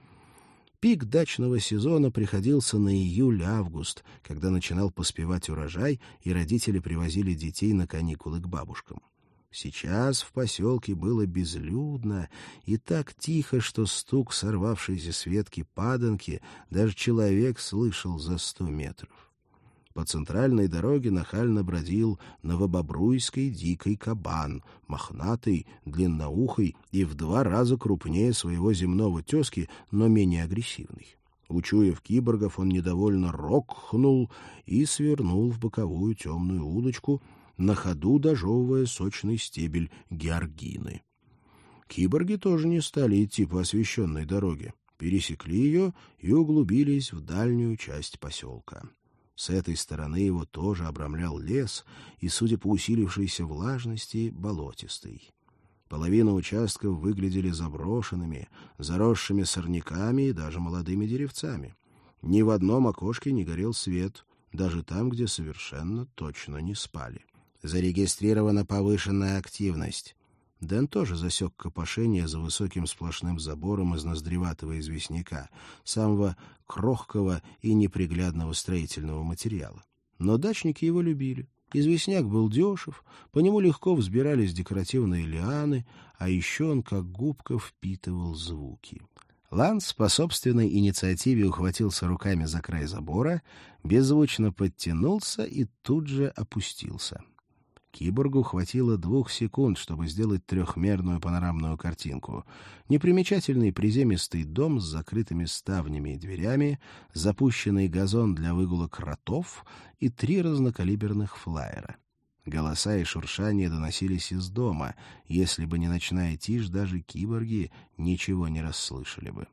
Пик дачного сезона приходился на июль-август, когда начинал поспевать урожай, и родители привозили детей на каникулы к бабушкам. Сейчас в поселке было безлюдно и так тихо, что стук сорвавшейся с ветки паданки даже человек слышал за сто метров. По центральной дороге нахально бродил новобобруйский дикий кабан, мохнатый, длинноухий и в два раза крупнее своего земного тезки, но менее агрессивный. Учуяв киборгов, он недовольно рокнул и свернул в боковую темную улочку, на ходу дожевывая сочный стебель георгины. Киборги тоже не стали идти по освещенной дороге, пересекли ее и углубились в дальнюю часть поселка. С этой стороны его тоже обрамлял лес и, судя по усилившейся влажности, болотистый. Половина участков выглядели заброшенными, заросшими сорняками и даже молодыми деревцами. Ни в одном окошке не горел свет, даже там, где совершенно точно не спали. Зарегистрирована повышенная активность. Дэн тоже засек копошение за высоким сплошным забором из ноздреватого известняка, самого крохкого и неприглядного строительного материала. Но дачники его любили. Известняк был дешев, по нему легко взбирались декоративные лианы, а еще он как губка впитывал звуки. Ланс по собственной инициативе ухватился руками за край забора, беззвучно подтянулся и тут же опустился. Киборгу хватило двух секунд, чтобы сделать трехмерную панорамную картинку. Непримечательный приземистый дом с закрытыми ставнями и дверями, запущенный газон для выгула кротов и три разнокалиберных флайера. Голоса и шуршания доносились из дома. Если бы не ночная тишь, даже киборги ничего не расслышали бы.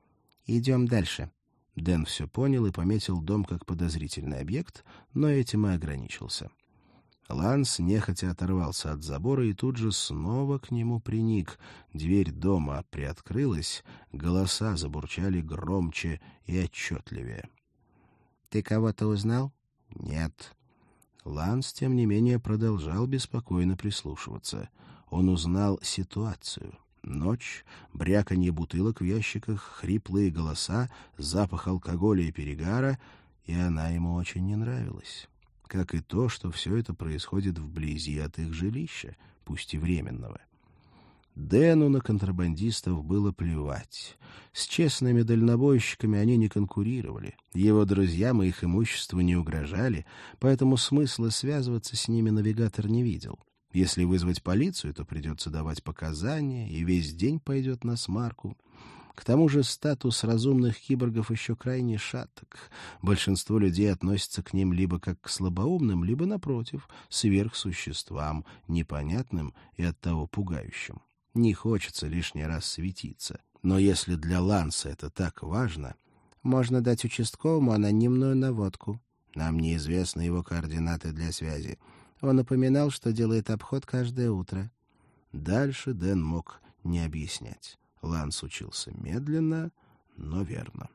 «Идем дальше». Дэн все понял и пометил дом как подозрительный объект, но этим и ограничился. Ланс нехотя оторвался от забора и тут же снова к нему приник. Дверь дома приоткрылась, голоса забурчали громче и отчетливее. «Ты кого-то узнал?» «Нет». Ланс, тем не менее, продолжал беспокойно прислушиваться. Он узнал ситуацию. Ночь, бряканье бутылок в ящиках, хриплые голоса, запах алкоголя и перегара, и она ему очень не нравилась. Как и то, что все это происходит вблизи от их жилища, пусть и временного. Дэну на контрабандистов было плевать. С честными дальнобойщиками они не конкурировали. Его друзьям и их имуществу не угрожали, поэтому смысла связываться с ними навигатор не видел. Если вызвать полицию, то придется давать показания, и весь день пойдет на смарку. К тому же статус разумных киборгов еще крайне шаток. Большинство людей относятся к ним либо как к слабоумным, либо, напротив, сверхсуществам, непонятным и оттого пугающим. Не хочется лишний раз светиться. Но если для Ланса это так важно, можно дать участковому анонимную наводку. Нам неизвестны его координаты для связи. Он упоминал, что делает обход каждое утро. Дальше Дэн мог не объяснять. Ланс учился медленно, но верно.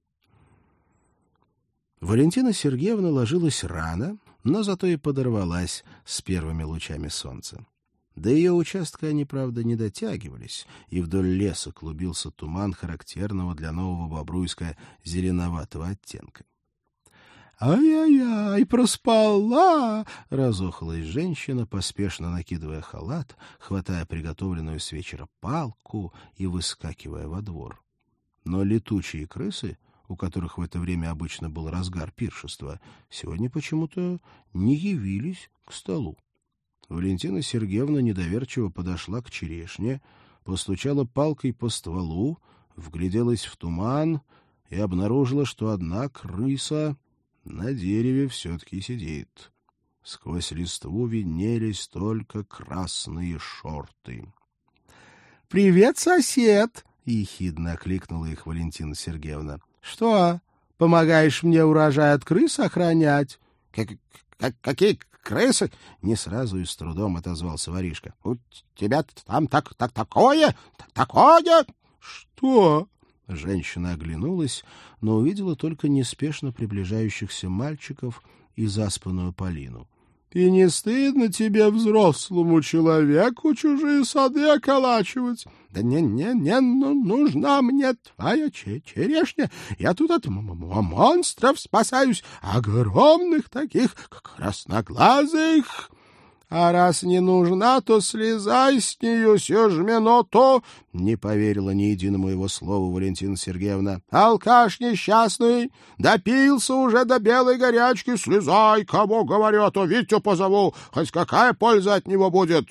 Валентина Сергеевна ложилась рано, но зато и подорвалась с первыми лучами солнца. До ее участка они, правда, не дотягивались, и вдоль леса клубился туман характерного для Нового Бобруйска зеленоватого оттенка. «Ай-яй-яй, проспала!» — разохалась женщина, поспешно накидывая халат, хватая приготовленную с вечера палку и выскакивая во двор. Но летучие крысы, у которых в это время обычно был разгар пиршества, сегодня почему-то не явились к столу. Валентина Сергеевна недоверчиво подошла к черешне, постучала палкой по стволу, вгляделась в туман и обнаружила, что одна крыса на дереве все-таки сидит. Сквозь листву виднелись только красные шорты. — Привет, сосед! — ехидно окликнула их Валентина Сергеевна. — Что, помогаешь мне урожай от крыс охранять? — Какие крысы? — не сразу и с трудом отозвался воришка. — У тебя там так, так, такое? Такое? — Что? Женщина оглянулась, но увидела только неспешно приближающихся мальчиков и заспанную Полину. — И не стыдно тебе, взрослому человеку, чужие сады околачивать? Да не, не, не, ну, нужна мне твоя черешня. Я тут от монстров спасаюсь, огромных таких, красноглазых. А раз не нужна, то слезай с нее сию же минуту. Не поверила ни единому его слову Валентина Сергеевна. Алкаш несчастный, допился уже до белой горячки. Слезай, кому говорю, а то Витю позову. Хоть какая польза от него будет?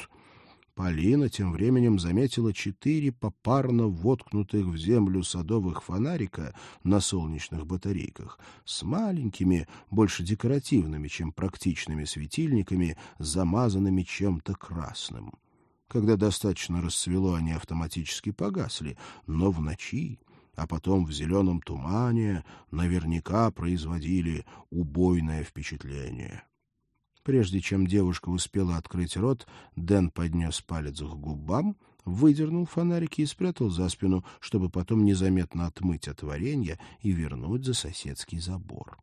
Полина тем временем заметила четыре попарно воткнутых в землю садовых фонарика на солнечных батарейках с маленькими, больше декоративными, чем практичными светильниками, замазанными чем-то красным. Когда достаточно расцвело, они автоматически погасли, но в ночи, а потом в зеленом тумане наверняка производили убойное впечатление. Прежде чем девушка успела открыть рот, Дэн поднес палец к губам, выдернул фонарики и спрятал за спину, чтобы потом незаметно отмыть от варенья и вернуть за соседский забор.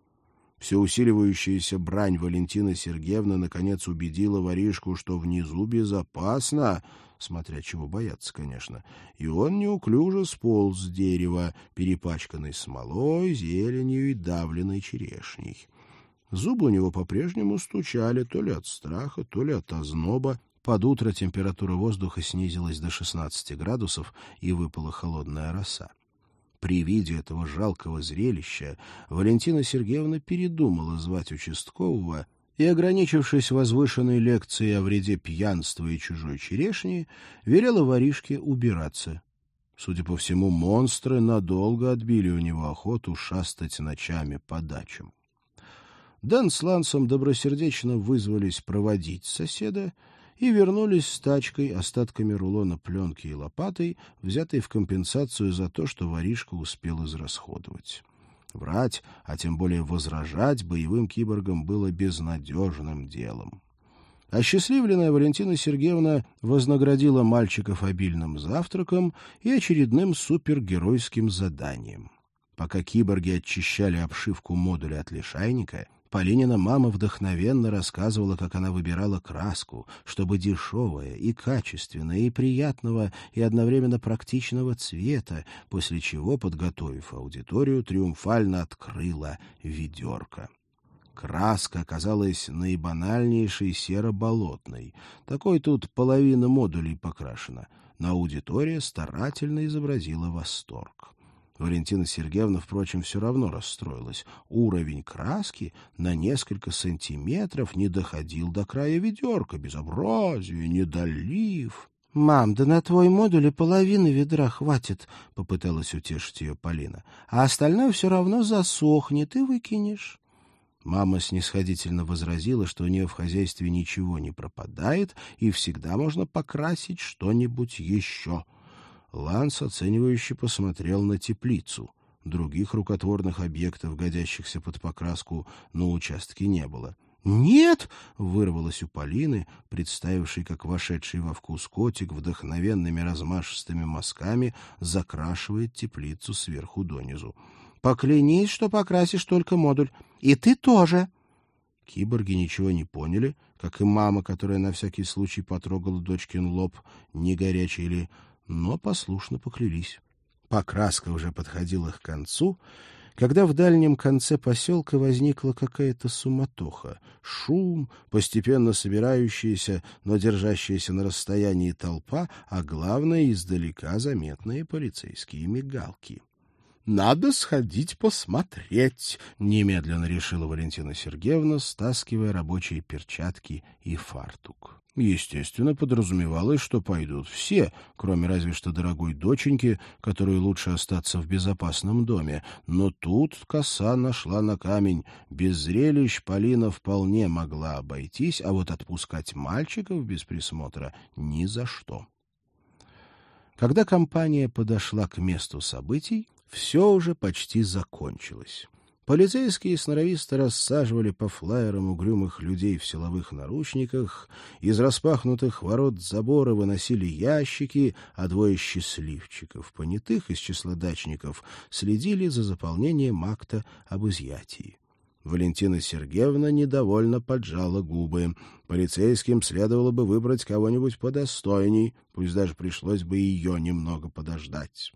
Все усиливающаяся брань Валентины Сергеевны наконец убедила воришку, что внизу безопасно, смотря чего бояться, конечно, и он неуклюже сполз с дерева, перепачканный смолой, зеленью и давленной черешней. Зубы у него по-прежнему стучали то ли от страха, то ли от озноба. Под утро температура воздуха снизилась до шестнадцати градусов, и выпала холодная роса. При виде этого жалкого зрелища Валентина Сергеевна передумала звать участкового и, ограничившись возвышенной лекцией о вреде пьянства и чужой черешни, велела воришке убираться. Судя по всему, монстры надолго отбили у него охоту шастать ночами по дачам. Дэн с Лансом добросердечно вызвались проводить соседа и вернулись с тачкой, остатками рулона пленки и лопатой, взятой в компенсацию за то, что воришка успел израсходовать. Врать, а тем более возражать боевым киборгам было безнадежным делом. Осчастливленная Валентина Сергеевна вознаградила мальчиков обильным завтраком и очередным супергеройским заданием. Пока киборги очищали обшивку модуля от лишайника, Полинина мама вдохновенно рассказывала, как она выбирала краску, чтобы дешевая и качественная, и приятного, и одновременно практичного цвета, после чего, подготовив аудиторию, триумфально открыла ведерко. Краска оказалась наибанальнейшей серо-болотной. Такой тут половина модулей покрашена. Но аудитория старательно изобразила восторг. Валентина Сергеевна, впрочем, все равно расстроилась. Уровень краски на несколько сантиметров не доходил до края ведерка. Безобразие, недолив. — Мам, да на твой модуль и половины ведра хватит, — попыталась утешить ее Полина. — А остальное все равно засохнет и выкинешь. Мама снисходительно возразила, что у нее в хозяйстве ничего не пропадает и всегда можно покрасить что-нибудь еще. Ланс оценивающе посмотрел на теплицу. Других рукотворных объектов, годящихся под покраску, на участке не было. «Нет!» — вырвалось у Полины, представившей, как вошедший во вкус котик вдохновенными размашистыми мазками закрашивает теплицу сверху донизу. «Поклянись, что покрасишь только модуль. И ты тоже!» Киборги ничего не поняли, как и мама, которая на всякий случай потрогала дочкин лоб, не горячий ли, но послушно поклялись. Покраска уже подходила к концу, когда в дальнем конце поселка возникла какая-то суматоха, шум, постепенно собирающаяся, но держащаяся на расстоянии толпа, а главное, издалека заметные полицейские мигалки. «Надо сходить посмотреть», — немедленно решила Валентина Сергеевна, стаскивая рабочие перчатки и фартук. Естественно, подразумевалось, что пойдут все, кроме разве что дорогой доченьки, которой лучше остаться в безопасном доме. Но тут коса нашла на камень. Без зрелищ Полина вполне могла обойтись, а вот отпускать мальчиков без присмотра ни за что. Когда компания подошла к месту событий, все уже почти закончилось. Полицейские сноровисто рассаживали по флаерам угрюмых людей в силовых наручниках, из распахнутых ворот забора выносили ящики, а двое счастливчиков, понятых из числа дачников, следили за заполнением акта об изъятии. Валентина Сергеевна недовольно поджала губы. Полицейским следовало бы выбрать кого-нибудь подостойней, пусть даже пришлось бы ее немного подождать.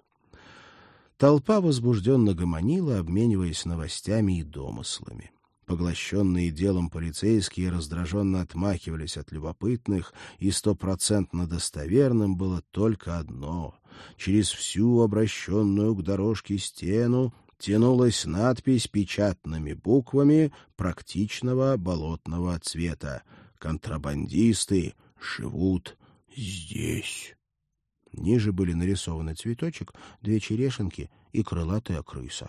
Толпа возбужденно гомонила, обмениваясь новостями и домыслами. Поглощенные делом полицейские раздраженно отмахивались от любопытных, и стопроцентно достоверным было только одно. Через всю обращенную к дорожке стену тянулась надпись печатными буквами практичного болотного цвета: «Контрабандисты живут здесь». Ниже были нарисованы цветочек, две черешенки и крылатая крыса.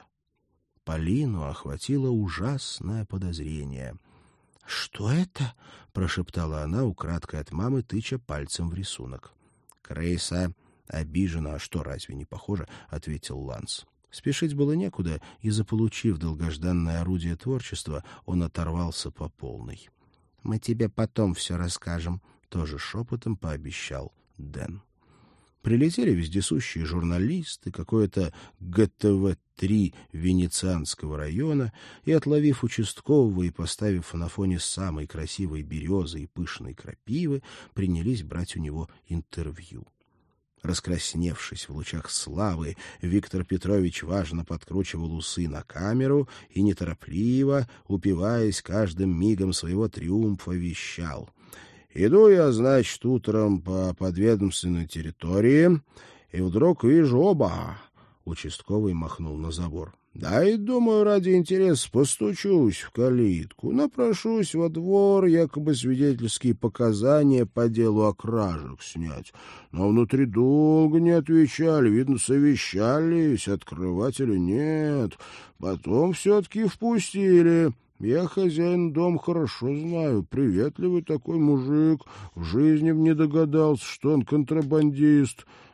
Полину охватило ужасное подозрение. — Что это? — прошептала она, украдкой от мамы, тыча пальцем в рисунок. — Крыса. Обижена, а что, разве не похоже? — ответил Ланс. Спешить было некуда, и, заполучив долгожданное орудие творчества, он оторвался по полной. — Мы тебе потом все расскажем, — тоже шепотом пообещал Дэн. Прилетели вездесущие журналисты, какое-то гэ тэ вэ три Венецианского района, и, отловив участкового и поставив на фоне самой красивой березы и пышной крапивы, принялись брать у него интервью. Раскрасневшись в лучах славы, Виктор Петрович важно подкручивал усы на камеру и неторопливо, упиваясь каждым мигом своего триумфа, вещал: «Иду я, значит, утром по подведомственной территории, и вдруг вижу оба!» Участковый махнул на забор. «Да и, думаю, ради интереса постучусь в калитку, напрошусь во двор, якобы свидетельские показания по делу о кражах снять. Но внутри долго не отвечали, видно, совещались, открывать или нет. Потом все-таки впустили». Я хозяин дома хорошо знаю, приветливый такой мужик, в жизни б не догадался, что он контрабандист.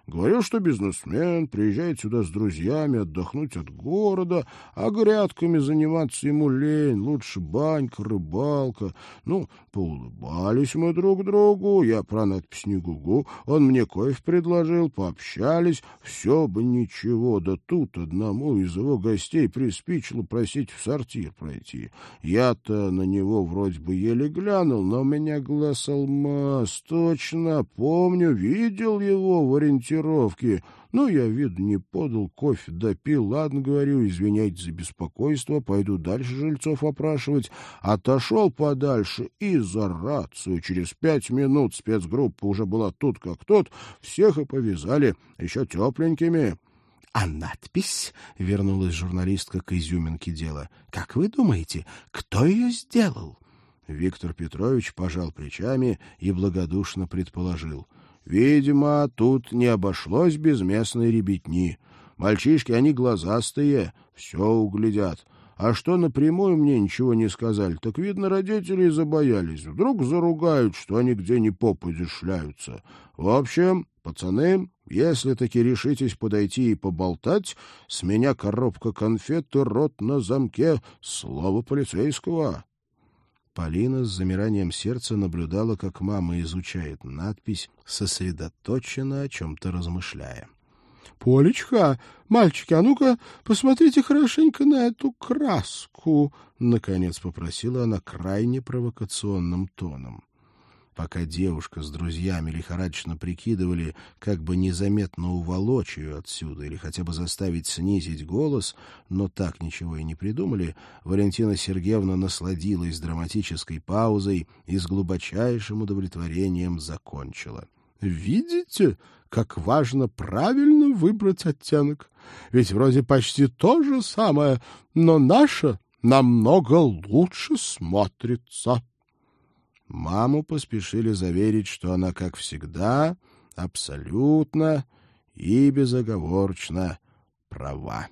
Говорил, что бизнесмен, приезжает сюда с друзьями отдохнуть от города, а грядками заниматься ему лень, лучше банька, рыбалка. Ну, поулыбались мы друг другу, я про надпись не гугу, он мне кофе предложил, пообщались, все бы ничего, да тут одному из его гостей приспичило просить в сортир пройти. Я-то на него вроде бы еле глянул, но у меня глаз алмаз, точно, помню, видел его в ориентировке. Ну, я, видно, не подал, кофе допил. Ладно, говорю, извиняйте за беспокойство, пойду дальше жильцов опрашивать. Отошел подальше и за рацию. Через пять минут спецгруппа уже была тут как тут. Всех и повязали, еще тепленькими. — А надпись? — вернулась журналистка к изюминке дела. — Как вы думаете, кто ее сделал? Виктор Петрович пожал плечами и благодушно предположил. Видимо, тут не обошлось без местной ребятни. Мальчишки, они глазастые, все углядят. А что напрямую мне ничего не сказали, так, видно, родители забоялись. Вдруг заругают, что они где ни попадя шляются. В общем, пацаны, если таки решитесь подойти и поболтать, с меня коробка конфет и рот на замке, слово полицейского. Полина с замиранием сердца наблюдала, как мама изучает надпись, сосредоточенно о чем-то размышляя. — Полечка, мальчики, а ну-ка посмотрите хорошенько на эту краску, — наконец попросила она крайне провокационным тоном. Пока девушка с друзьями лихорадочно прикидывали, как бы незаметно уволочь ее отсюда или хотя бы заставить снизить голос, но так ничего и не придумали, Валентина Сергеевна насладилась драматической паузой и с глубочайшим удовлетворением закончила. — Видите, как важно правильно выбрать оттенок? Ведь вроде почти то же самое, но наше намного лучше смотрится. Маму поспешили заверить, что она, как всегда, абсолютно и безоговорочно права.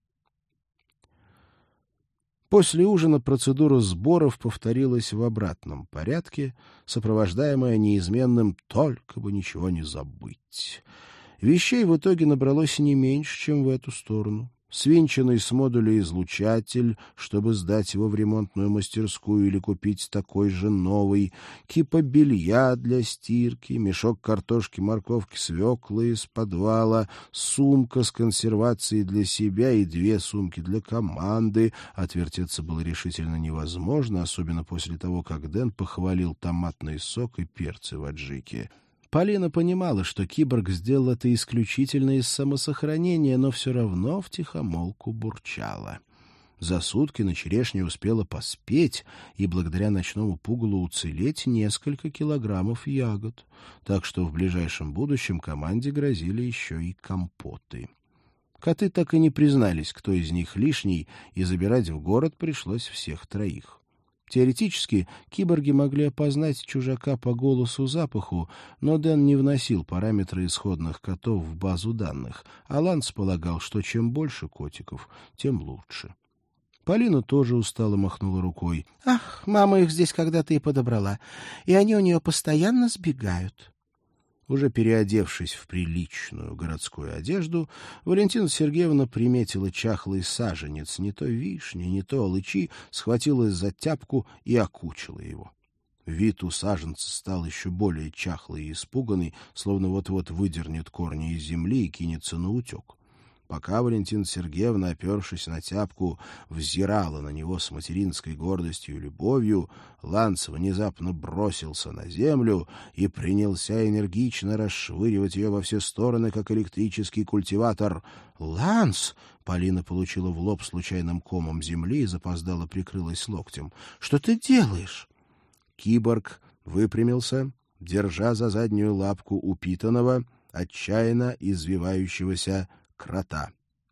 После ужина процедура сборов повторилась в обратном порядке, сопровождаемая неизменным «только бы ничего не забыть». Вещей в итоге набралось не меньше, чем в эту сторону. Свинченный с модуля излучатель, чтобы сдать его в ремонтную мастерскую или купить такой же новый, кипа белья для стирки, мешок картошки, морковки, свеклы из подвала, сумка с консервацией для себя и две сумки для команды. Отвертеться было решительно невозможно, особенно после того, как Дэн похвалил томатный сок и перцы в аджике. Полина понимала, что киборг сделал это исключительно из самосохранения, но все равно втихомолку бурчала. За сутки на черешне успела поспеть и благодаря ночному пугалу уцелеть несколько килограммов ягод, так что в ближайшем будущем команде грозили еще и компоты. Коты так и не признались, кто из них лишний, и забирать в город пришлось всех троих. Теоретически, киборги могли опознать чужака по голосу-запаху, но Дэн не вносил параметры исходных котов в базу данных, а Ланс полагал, что чем больше котиков, тем лучше. Полина тоже устало махнула рукой. — Ах, мама их здесь когда-то и подобрала, и они у нее постоянно сбегают. Уже переодевшись в приличную городскую одежду, Валентина Сергеевна приметила чахлый саженец, не то вишни, не то алычи, схватилась за тяпку и окучила его. Вид у саженца стал еще более чахлый и испуганный, словно вот-вот выдернет корни из земли и кинется на утек. Пока Валентина Сергеевна, опершись на тяпку, взирала на него с материнской гордостью и любовью, Ланс внезапно бросился на землю и принялся энергично расшвыривать ее во все стороны, как электрический культиватор. «Ланс!» — Полина получила в лоб случайным комом земли и запоздало прикрылась локтем. «Что ты делаешь?» Киборг выпрямился, держа за заднюю лапку упитанного, отчаянно извивающегося крота.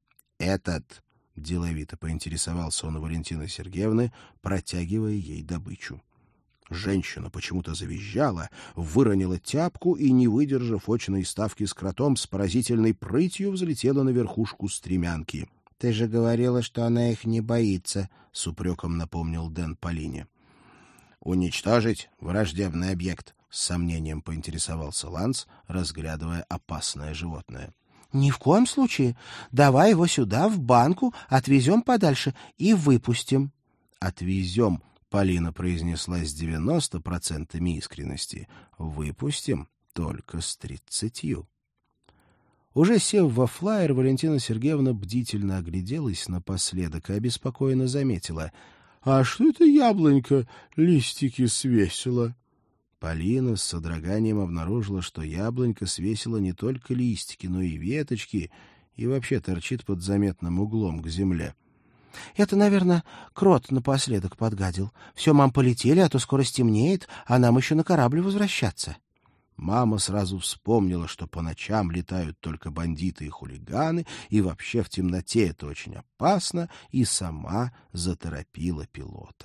«Этот!» — деловито поинтересовался он у Валентины Сергеевны, протягивая ей добычу. Женщина почему-то завизжала, выронила тяпку и, не выдержав очной ставки с кротом, с поразительной прытью взлетела на верхушку стремянки. — Ты же говорила, что она их не боится, — с упреком напомнил Дэн Полине. — Уничтожить враждебный объект, с сомнением поинтересовался Ланс, разглядывая опасное животное. — Ни в коем случае. Давай его сюда, в банку, отвезем подальше и выпустим. — Отвезем, — Полина произнесла с девяноста процентами искренности. — Выпустим только с тридцатью. Уже сев во флайер, Валентина Сергеевна бдительно огляделась напоследок и обеспокоенно заметила. — А что это яблонька листики свесила? Полина с содроганием обнаружила, что яблонька свесила не только листики, но и веточки, и вообще торчит под заметным углом к земле. — Это, наверное, крот напоследок подгадил. Все, мам, полетели, а то скоро стемнеет, а нам еще на корабль возвращаться. Мама сразу вспомнила, что по ночам летают только бандиты и хулиганы, и вообще в темноте это очень опасно, и сама заторопила пилота.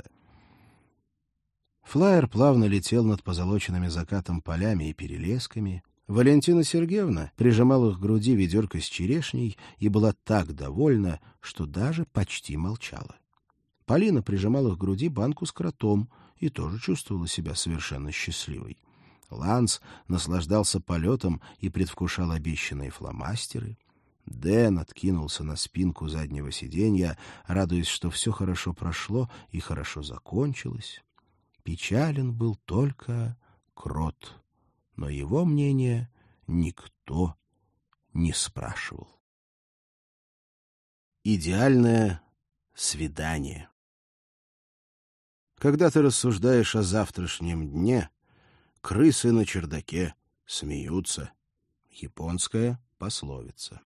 Флайер плавно летел над позолоченными закатом полями и перелесками. Валентина Сергеевна прижимала к груди ведерко с черешней и была так довольна, что даже почти молчала. Полина прижимала к груди банку с кротом и тоже чувствовала себя совершенно счастливой. Ланс наслаждался полетом и предвкушал обещанные фломастеры. Дэн откинулся на спинку заднего сиденья, радуясь, что все хорошо прошло и хорошо закончилось. Печален был только крот, но его мнение никто не спрашивал. Идеальное свидание. Когда ты рассуждаешь о завтрашнем дне, крысы на чердаке смеются. Японская пословица.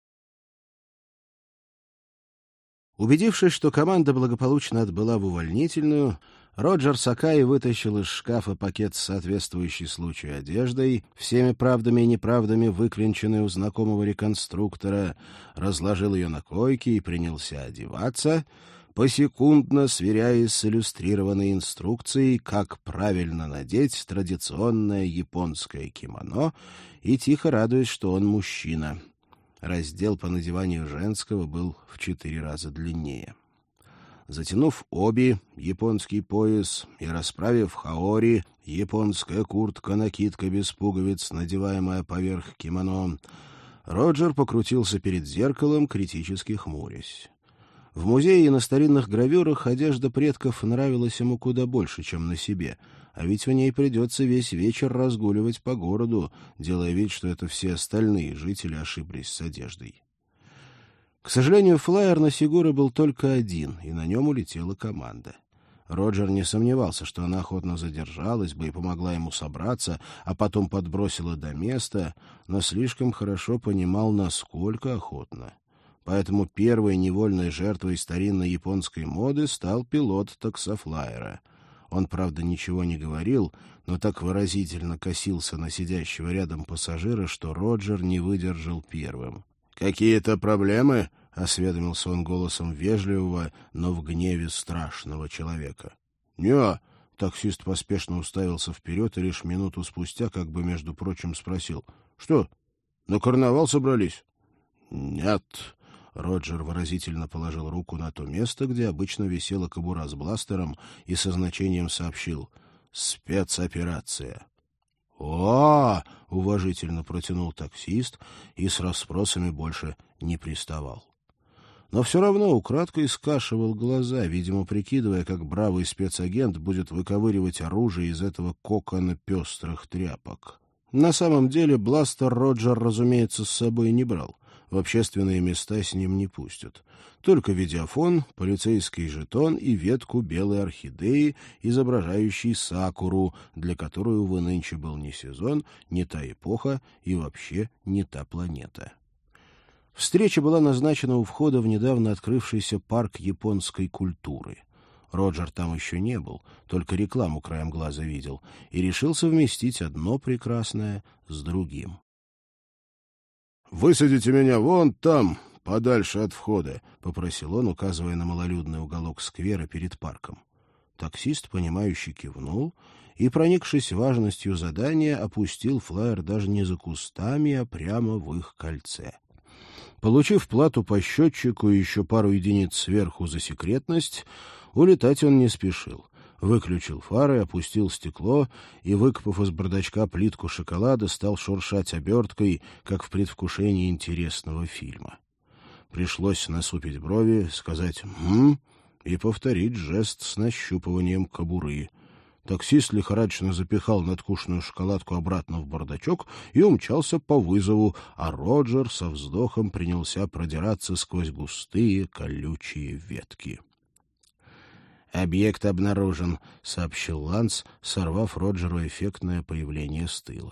Убедившись, что команда благополучно отбыла в увольнительную, Роджер Сакаи вытащил из шкафа пакет с соответствующей случаю одеждой, всеми правдами и неправдами выклинченной у знакомого реконструктора, разложил ее на койке и принялся одеваться, посекундно сверяясь с иллюстрированной инструкцией, как правильно надеть традиционное японское кимоно, и тихо радуясь, что он мужчина. Раздел по надеванию женского был в четыре раза длиннее. Затянув оби, японский пояс, и расправив хаори, японская куртка-накидка без пуговиц, надеваемая поверх кимоно, Роджер покрутился перед зеркалом, критически хмурясь. В музее и на старинных гравюрах одежда предков нравилась ему куда больше, чем на себе, а ведь в ней придется весь вечер разгуливать по городу, делая вид, что это все остальные жители ошиблись с одеждой. К сожалению, флайер на Сигуре был только один, и на нем улетела команда. Роджер не сомневался, что она охотно задержалась бы и помогла ему собраться, а потом подбросила до места, но слишком хорошо понимал, насколько охотно. Поэтому первой невольной жертвой старинной японской моды стал пилот таксофлайера. Он, правда, ничего не говорил, но так выразительно косился на сидящего рядом пассажира, что Роджер не выдержал первым. «Какие-то проблемы?» — осведомился он голосом вежливого, но в гневе страшного человека. «Не-а», — таксист поспешно уставился вперед и лишь минуту спустя, как бы, между прочим, спросил. «Что, на карнавал собрались?» «Нет». Роджер выразительно положил руку на то место, где обычно висела кобура с бластером, и со значением сообщил: «Спецоперация». «О!» — уважительно протянул таксист и с расспросами больше не приставал. Но все равно украдкой скашивал глаза, видимо, прикидывая, как бравый спецагент будет выковыривать оружие из этого кокона пестрых тряпок. На самом деле бластер Роджер, разумеется, с собой не брал. В общественные места с ним не пустят. Только видеофон, полицейский жетон и ветку белой орхидеи, изображающей сакуру, для которой, увы, нынче был не сезон, не та эпоха и вообще не та планета. Встреча была назначена у входа в недавно открывшийся парк японской культуры. Роджер там еще не был, только рекламу краем глаза видел, и решил совместить одно прекрасное с другим. «Высадите меня вон там, подальше от входа», — попросил он, указывая на малолюдный уголок сквера перед парком. Таксист, понимающе кивнул и, проникшись важностью задания, опустил флайер даже не за кустами, а прямо в их кольце. Получив плату по счетчику и еще пару единиц сверху за секретность, улетать он не спешил. Выключил фары, опустил стекло и, выкопав из бардачка плитку шоколада, стал шуршать оберткой, как в предвкушении интересного фильма. Пришлось насупить брови, сказать «М?», и повторить жест с нащупыванием кобуры. Таксист лихорадочно запихал надкушенную шоколадку обратно в бардачок и умчался по вызову, а Роджер со вздохом принялся продираться сквозь густые колючие ветки. «Объект обнаружен», — сообщил Ланс, сорвав Роджеру эффектное появление с тыла.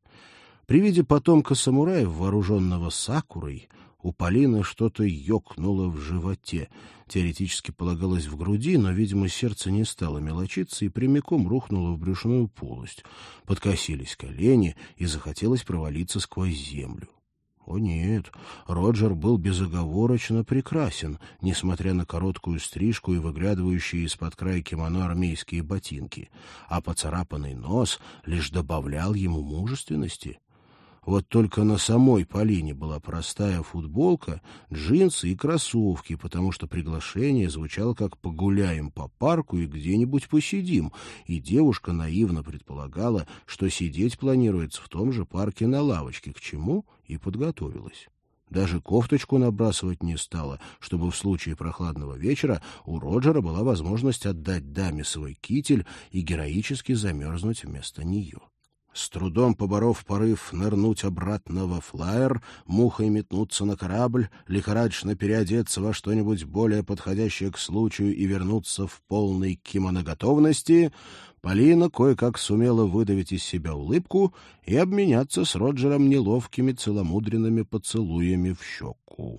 При виде потомка самураев, вооруженного сакурой, у Полины что-то ёкнуло в животе. Теоретически полагалось в груди, но, видимо, сердце не стало мелочиться и прямиком рухнуло в брюшную полость. Подкосились колени, и захотелось провалиться сквозь землю. О нет, Роджер был безоговорочно прекрасен, несмотря на короткую стрижку и выглядывающие из-под края кимоно армейские ботинки, а поцарапанный нос лишь добавлял ему мужественности. Вот только на самой Полине была простая футболка, джинсы и кроссовки, потому что приглашение звучало как «погуляем по парку и где-нибудь посидим», и девушка наивно предполагала, что сидеть планируется в том же парке на лавочке, к чему и подготовилась. Даже кофточку набрасывать не стала, чтобы в случае прохладного вечера у Роджера была возможность отдать даме свой китель и героически замерзнуть вместо нее. С трудом поборов порыв нырнуть обратно во флайер, мухой метнуться на корабль, лихорадочно переодеться во что-нибудь более подходящее к случаю и вернуться в полной кимоноготовности, Полина кое-как сумела выдавить из себя улыбку и обменяться с Роджером неловкими целомудренными поцелуями в щеку.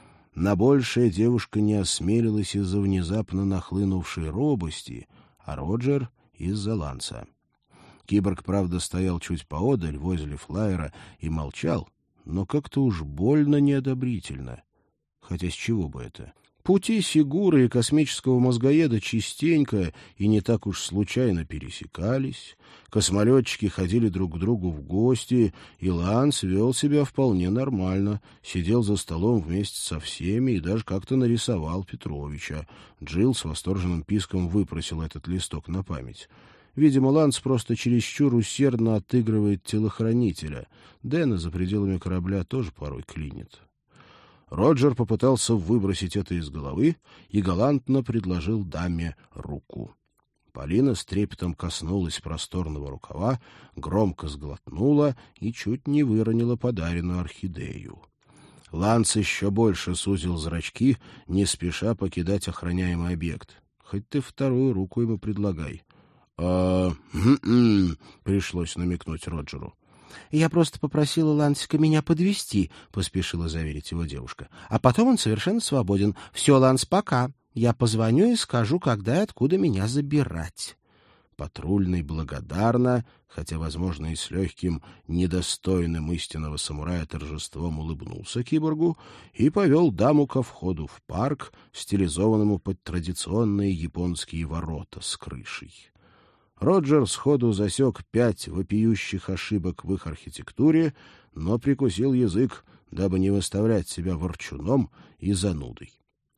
На большее девушка не осмелилась из-за внезапно нахлынувшей робости, а Роджер — из-за Ланса. Киборг, правда, стоял чуть поодаль, возле флайера, и молчал, но как-то уж больно неодобрительно. Хотя с чего бы это? Пути Сигуры и космического мозгоеда частенько и не так уж случайно пересекались. Космолетчики ходили друг к другу в гости, и Ланс вел себя вполне нормально, сидел за столом вместе со всеми и даже как-то нарисовал Петровича. Джилл с восторженным писком выпросил этот листок на память. Видимо, Ланс просто чересчур усердно отыгрывает телохранителя. Дэна за пределами корабля тоже порой клинит. Роджер попытался выбросить это из головы и галантно предложил даме руку. Полина с трепетом коснулась просторного рукава, громко сглотнула и чуть не выронила подаренную орхидею. Ланс еще больше сузил зрачки, не спеша покидать охраняемый объект. Хоть ты вторую руку ему предлагай. «А, пришлось намекнуть Роджеру. «Я просто попросила Лансика меня подвезти», — поспешила заверить его девушка. «А потом он совершенно свободен. Все, Ланс, пока. Я позвоню и скажу, когда и откуда меня забирать». Патрульный благодарно, хотя, возможно, и с легким, недостойным истинного самурая торжеством улыбнулся киборгу и повел даму ко входу в парк, стилизованному под традиционные японские ворота с крышей. Роджер сходу засек пять вопиющих ошибок в их архитектуре, но прикусил язык, дабы не выставлять себя ворчуном и занудой.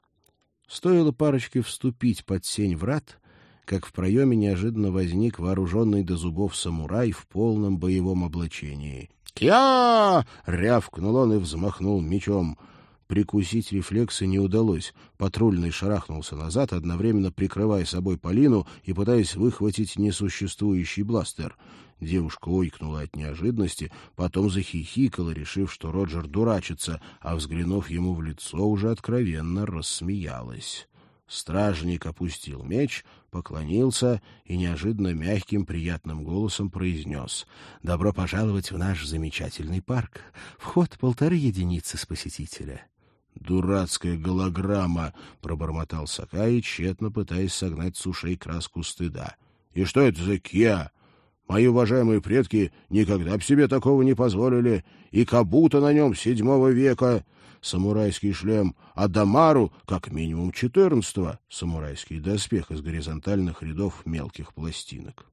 Стоило парочке вступить под сень врат, как в проеме неожиданно возник вооруженный до зубов самурай в полном боевом облачении. «Кья!» — рявкнул он и взмахнул мечом. Прикусить рефлексы не удалось. Патрульный шарахнулся назад, одновременно прикрывая собой Полину и пытаясь выхватить несуществующий бластер. Девушка ойкнула от неожиданности, потом захихикала, решив, что Роджер дурачится, а, взглянув ему в лицо, уже откровенно рассмеялась. Стражник опустил меч, поклонился и неожиданно мягким, приятным голосом произнес: «Добро пожаловать в наш замечательный парк. Вход полторы единицы с посетителя». «Дурацкая голограмма!» — пробормотал Сакаи, тщетно пытаясь согнать с ушей краску стыда. «И что это за кья? Мои уважаемые предки никогда б себе такого не позволили, и кабута на нем седьмого века, самурайский шлем, а дамару как минимум четырнадцатого, самурайский доспех из горизонтальных рядов мелких пластинок».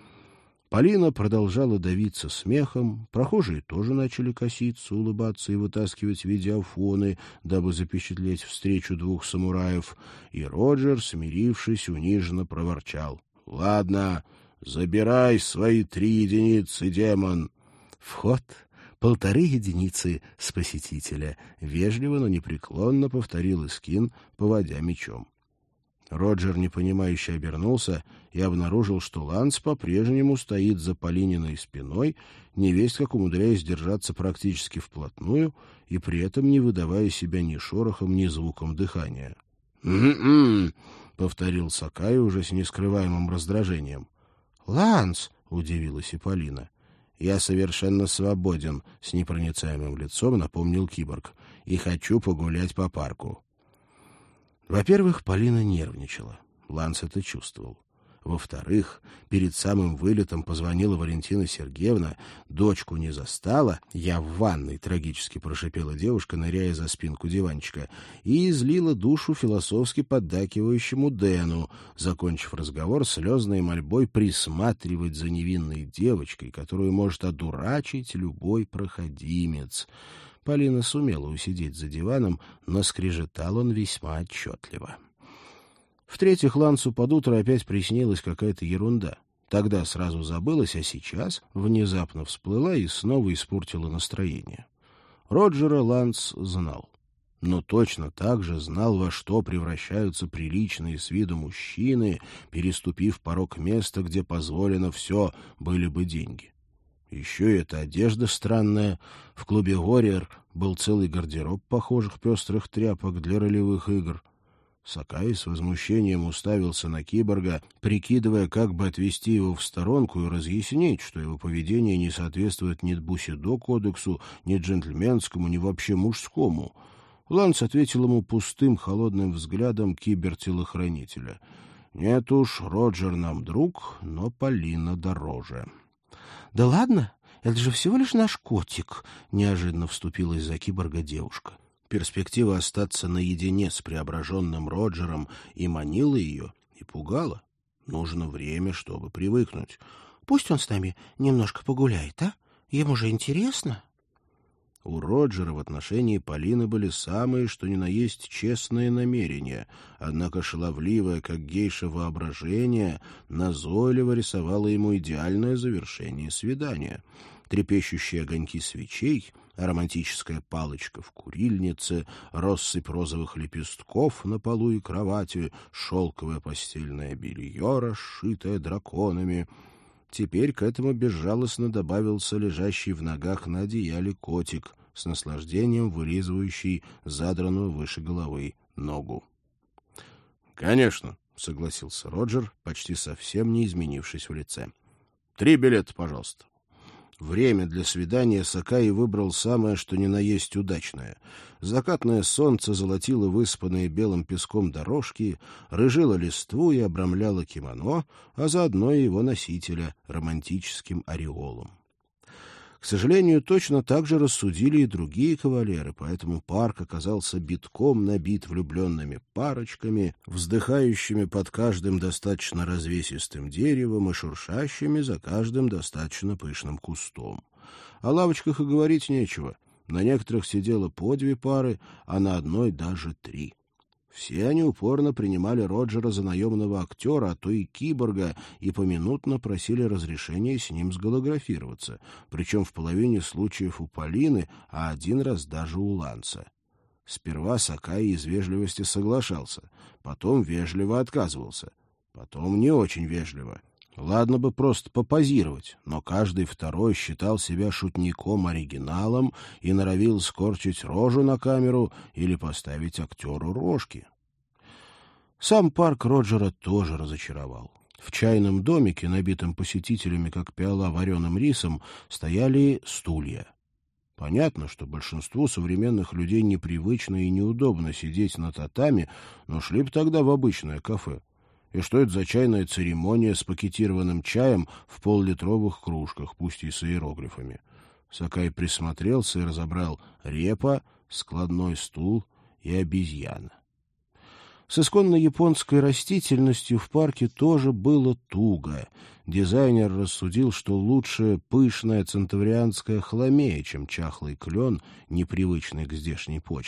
Полина продолжала давиться смехом, прохожие тоже начали коситься, улыбаться и вытаскивать видеофоны, дабы запечатлеть встречу двух самураев, и Роджер, смирившись, униженно проворчал: Ладно, забирай свои три единицы, демон. Вход полторы единицы с посетителя. Вежливо, но непреклонно повторил Искин, поводя мечом. Роджер непонимающе обернулся и обнаружил, что Ланс по-прежнему стоит за Полининой спиной, невесть как умудряясь держаться практически вплотную и при этом не выдавая себя ни шорохом, ни звуком дыхания. «М-м-м», — повторил Сакай уже с нескрываемым раздражением. «Ланс», — удивилась и Полина. «Я совершенно свободен», — с непроницаемым лицом напомнил киборг, — «и хочу погулять по парку». Во-первых, Полина нервничала. Ланс это чувствовал. Во-вторых, перед самым вылетом позвонила Валентина Сергеевна, дочку не застала, я в ванной, трагически прошипела девушка, ныряя за спинку диванчика, и излила душу философски поддакивающему Дэну, закончив разговор слезной мольбой присматривать за невинной девочкой, которую может одурачить любой проходимец. Полина сумела усидеть за диваном, но скрежетал он весьма отчетливо. В-третьих, Лансу под утро опять приснилась какая-то ерунда. Тогда сразу забылась, а сейчас внезапно всплыла и снова испортила настроение. Роджера Ланс знал. Но точно так же знал, во что превращаются приличные с виду мужчины, переступив порог места, где позволено все, были бы деньги. Еще и эта одежда странная. В клубе «Warrior» был целый гардероб похожих пестрых тряпок для ролевых игр. Сакай с возмущением уставился на киборга, прикидывая, как бы отвести его в сторонку и разъяснить, что его поведение не соответствует ни Бусидо-кодексу, ни джентльменскому, ни вообще мужскому. Ланс ответил ему пустым, холодным взглядом кибертелохранителя. «Нет уж, Роджер нам друг, но Полина дороже». «Да ладно, это же всего лишь наш котик», — неожиданно вступилась за киборга девушка. Перспектива остаться наедине с преображенным Роджером и манила ее, и пугала. Нужно время, чтобы привыкнуть. «Пусть он с нами немножко погуляет, а? Ему же интересно». У Роджера в отношении Полины были самые, что ни на есть, честные намерения, однако шаловливое, как гейша, воображение назойливо рисовало ему идеальное завершение свидания. Трепещущие огоньки свечей, романтическая палочка в курильнице, россыпь розовых лепестков на полу и кровати, шелковое постельное белье, расшитое драконами. Теперь к этому безжалостно добавился лежащий в ногах на одеяле котик, с наслаждением вылизывающий задранную выше головы ногу. «Конечно», — согласился Роджер, почти совсем не изменившись в лице. «Три билета, пожалуйста». Время для свидания Сакай выбрал самое, что ни на есть удачное. Закатное солнце золотило выспанные белым песком дорожки, рыжило листву и обрамляло кимоно, а заодно и его носителя романтическим ореолом. К сожалению, точно так же рассудили и другие кавалеры, поэтому парк оказался битком набит влюбленными парочками, вздыхающими под каждым достаточно развесистым деревом и шуршащими за каждым достаточно пышным кустом. О лавочках и говорить нечего. На некоторых сидело по две пары, а на одной даже три. Все они упорно принимали Роджера за наемного актера, а то и киборга, и поминутно просили разрешения с ним сголографироваться, причем в половине случаев у Полины, а один раз даже у Ланса. Сперва Сакай из вежливости соглашался, потом вежливо отказывался, потом не очень вежливо. Ладно бы просто попозировать, но каждый второй считал себя шутником-оригиналом и норовил скорчить рожу на камеру или поставить актеру рожки. Сам парк Роджера тоже разочаровал. В чайном домике, набитом посетителями, как пиала вареным рисом, стояли стулья. Понятно, что большинству современных людей непривычно и неудобно сидеть на татами, но шли бы тогда в обычное кафе. И что это за чайная церемония с пакетированным чаем в поллитровых кружках, пусть и с иероглифами? Сакай присмотрелся и разобрал репа, складной стул и обезьяна. С исконно японской растительностью в парке тоже было туго. Дизайнер рассудил, что лучше пышная центаврианская хламея, чем чахлый клен, непривычный к здешней почве.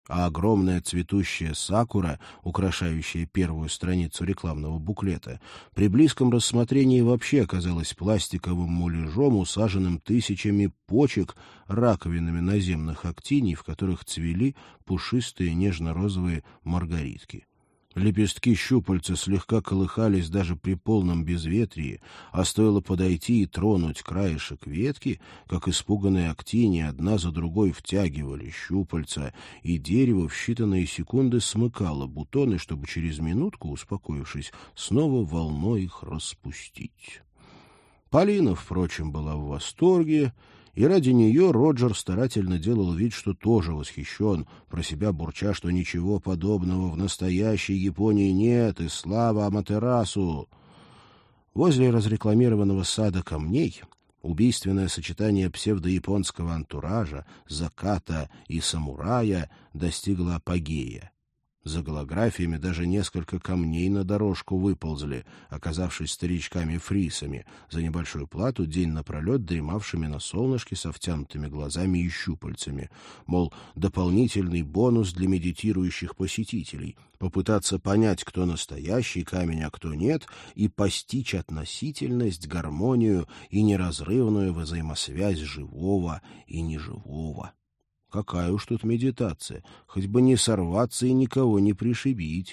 а огромная цветущая сакура, украшающая первую страницу рекламного буклета, при близком рассмотрении вообще оказалась пластиковым муляжом, усаженным тысячами почек, раковинами наземных актиний, в которых цвели пушистые нежно-розовые маргаритки. Лепестки щупальца слегка колыхались даже при полном безветрии, а стоило подойти и тронуть краешек ветки, как испуганные актинии одна за другой втягивали щупальца, и дерево в считанные секунды смыкало бутоны, чтобы через минутку, успокоившись, снова волной их распустить. Полина, впрочем, была в восторге, и ради нее Роджер старательно делал вид, что тоже восхищен, про себя бурча, что ничего подобного в настоящей Японии нет, и слава Аматерасу. Возле разрекламированного сада камней убийственное сочетание псевдояпонского антуража, заката и самурая достигло апогея. За голографиями даже несколько камней на дорожку выползли, оказавшись старичками-фрисами, за небольшую плату день напролет дремавшими на солнышке со втянутыми глазами и щупальцами. Мол, дополнительный бонус для медитирующих посетителей — попытаться понять, кто настоящий камень, а кто нет, и постичь относительность, гармонию и неразрывную взаимосвязь живого и неживого. Какая уж тут медитация, хоть бы не сорваться и никого не пришибить.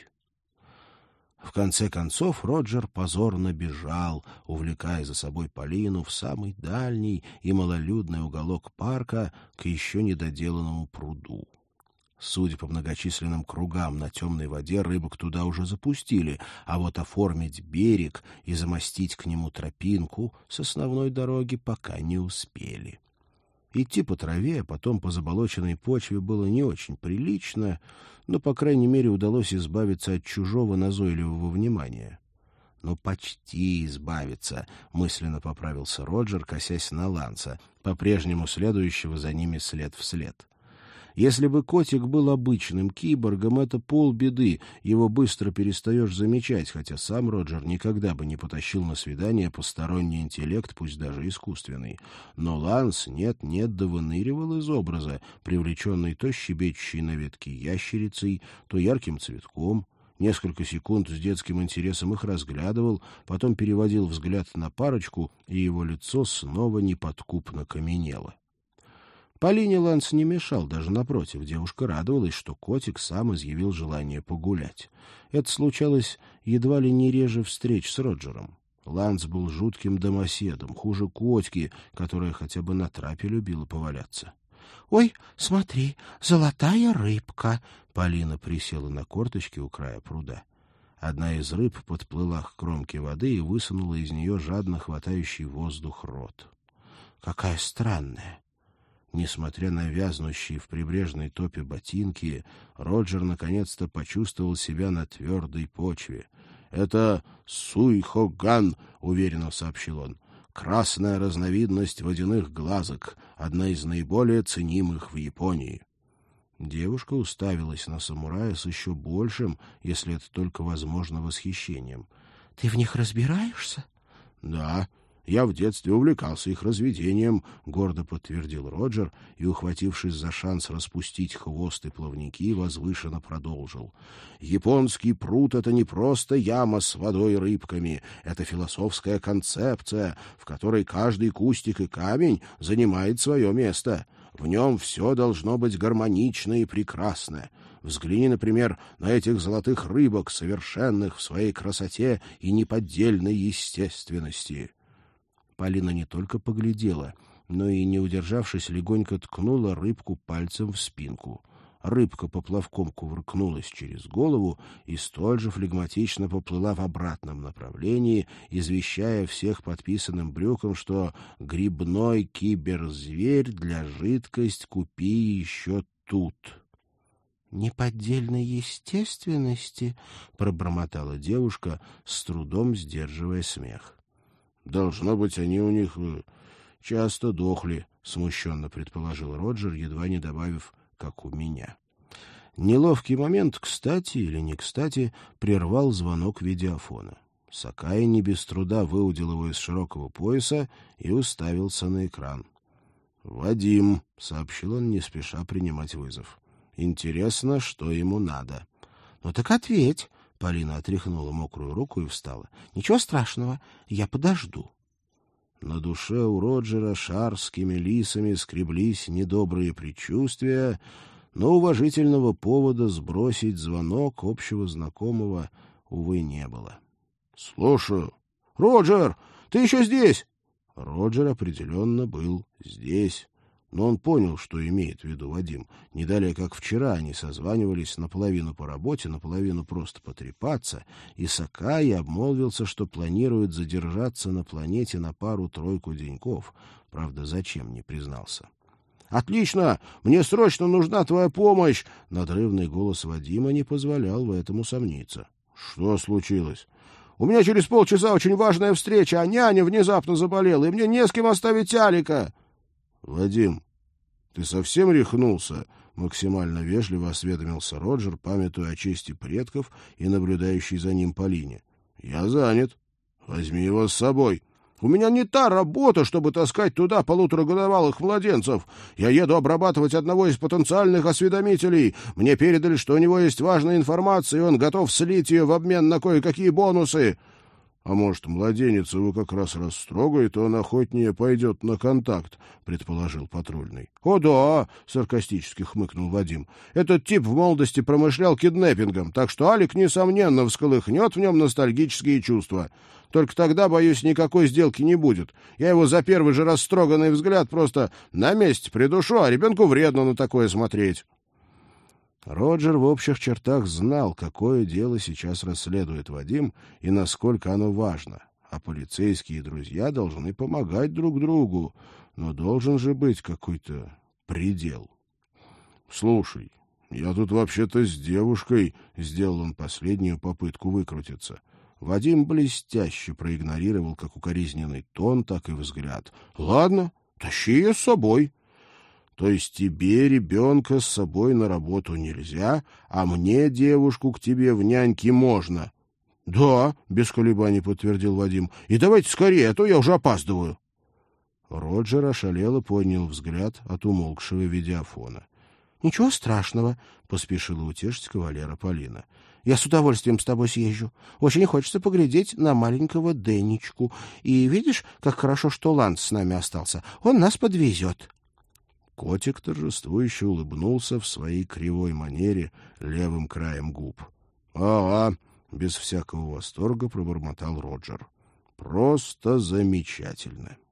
В конце концов Роджер позорно бежал, увлекая за собой Полину в самый дальний и малолюдный уголок парка к еще недоделанному пруду. Судя по многочисленным кругам на темной воде, рыбок туда уже запустили, а вот оформить берег и замостить к нему тропинку с основной дороги пока не успели. Идти по траве, а потом по заболоченной почве было не очень прилично, но, по крайней мере, удалось избавиться от чужого назойливого внимания. «Ну, почти избавиться», — мысленно поправился Роджер, косясь на Ланса, по-прежнему следующего за ними след в след. Если бы котик был обычным киборгом, это полбеды, его быстро перестаешь замечать, хотя сам Роджер никогда бы не потащил на свидание посторонний интеллект, пусть даже искусственный. Но Ланс нет-нет да выныривал из образа, привлеченный то щебечущей на ветке ящерицей, то ярким цветком. Несколько секунд с детским интересом их разглядывал, потом переводил взгляд на парочку, и его лицо снова неподкупно каменело. Полине Ланс не мешал, даже напротив, девушка радовалась, что котик сам изъявил желание погулять. Это случалось едва ли не реже встреч с Роджером. Ланс был жутким домоседом, хуже котики, которая хотя бы на трапе любила поваляться. — Ой, смотри, золотая рыбка! Полина присела на корточки у края пруда. Одна из рыб подплыла к кромке воды и высунула из нее жадно хватающий воздух рот. — Какая странная! Несмотря на вязнущие в прибрежной топе ботинки, Роджер наконец-то почувствовал себя на твердой почве. — Это суйхоган, — уверенно сообщил он. — Красная разновидность водяных глазок, одна из наиболее ценимых в Японии. Девушка уставилась на самурая с еще большим, если это только возможно, восхищением. — Ты в них разбираешься? — Да. Я в детстве увлекался их разведением, — гордо подтвердил Роджер и, ухватившись за шанс распустить хвост и плавники, возвышенно продолжил. Японский пруд — это не просто яма с водой и рыбками, это философская концепция, в которой каждый кустик и камень занимает свое место. В нем все должно быть гармонично и прекрасно. Взгляни, например, на этих золотых рыбок, совершенных в своей красоте и неподдельной естественности. Полина не только поглядела, но и, не удержавшись, легонько ткнула рыбку пальцем в спинку. Рыбка поплавком кувыркнулась через голову и столь же флегматично поплыла в обратном направлении, извещая всех подписанным брюком, что грибной киберзверь для жидкость купи еще тут. — Неподдельной естественности, — пробормотала девушка, с трудом сдерживая смех. Должно быть, они у них часто дохли, — смущенно предположил Роджер, едва не добавив, как у меня. Неловкий момент, кстати или не кстати, прервал звонок видеофона. Сакай не без труда выудил его из широкого пояса и уставился на экран. — Вадим, — сообщил он, не спеша принимать вызов. — Интересно, что ему надо. — Ну так ответь. Полина отряхнула мокрую руку и встала. — Ничего страшного, я подожду. На душе у Роджера шарскими лисами скреблись недобрые предчувствия, но уважительного повода сбросить звонок общего знакомого, увы, не было. — Слушаю. — Роджер, ты еще здесь? Роджер определенно был здесь. Но он понял, что имеет в виду Вадим. Не далее, как вчера, они созванивались наполовину по работе, наполовину просто потрепаться, и Сакаи обмолвился, что планирует задержаться на планете на пару-тройку деньков. Правда, зачем, не признался. — Отлично! Мне срочно нужна твоя помощь! Надрывный голос Вадима не позволял в этом усомниться. — Что случилось? — У меня через полчаса очень важная встреча, а няня внезапно заболела, и мне не с кем оставить Алика. — Вадим, ты совсем рехнулся? — максимально вежливо осведомился Роджер, памятуя о чести предков и наблюдающей за ним Полине. — Я занят. Возьми его с собой. — У меня не та работа, чтобы таскать туда полуторагодовалых младенцев. Я еду обрабатывать одного из потенциальных осведомителей. Мне передали, что у него есть важная информация, и он готов слить ее в обмен на кое-какие бонусы. — А может, младенец его как раз растрогает, и он охотнее пойдет на контакт, — предположил патрульный. — О да, — саркастически хмыкнул Вадим. — Этот тип в молодости промышлял киднеппингом, так что Алик, несомненно, всколыхнет в нем ностальгические чувства. Только тогда, боюсь, никакой сделки не будет. Я его за первый же растроганный взгляд просто на месте придушу, а ребенку вредно на такое смотреть. Роджер в общих чертах знал, какое дело сейчас расследует Вадим и насколько оно важно. А полицейские друзья должны помогать друг другу, но должен же быть какой-то предел. — Слушай, я тут вообще-то с девушкой, — сделал он последнюю попытку выкрутиться. Вадим блестяще проигнорировал как укоризненный тон, так и взгляд. — Ладно, тащи ее с собой. — То есть тебе ребенка с собой на работу нельзя, а мне девушку к тебе в няньки можно? — Да, — без колебаний подтвердил Вадим. — И давайте скорее, а то я уже опаздываю. Роджер ошалело поднял взгляд от умолкшего видеофона. — Ничего страшного, — поспешила утешить кавалера Полина. — Я с удовольствием с тобой съезжу. Очень хочется поглядеть на маленького Денечку. И видишь, как хорошо, что Ланс с нами остался. Он нас подвезет. Котик торжествующе улыбнулся в своей кривой манере левым краем губ. — Ага, — без всякого восторга пробормотал Роджер. — Просто замечательно.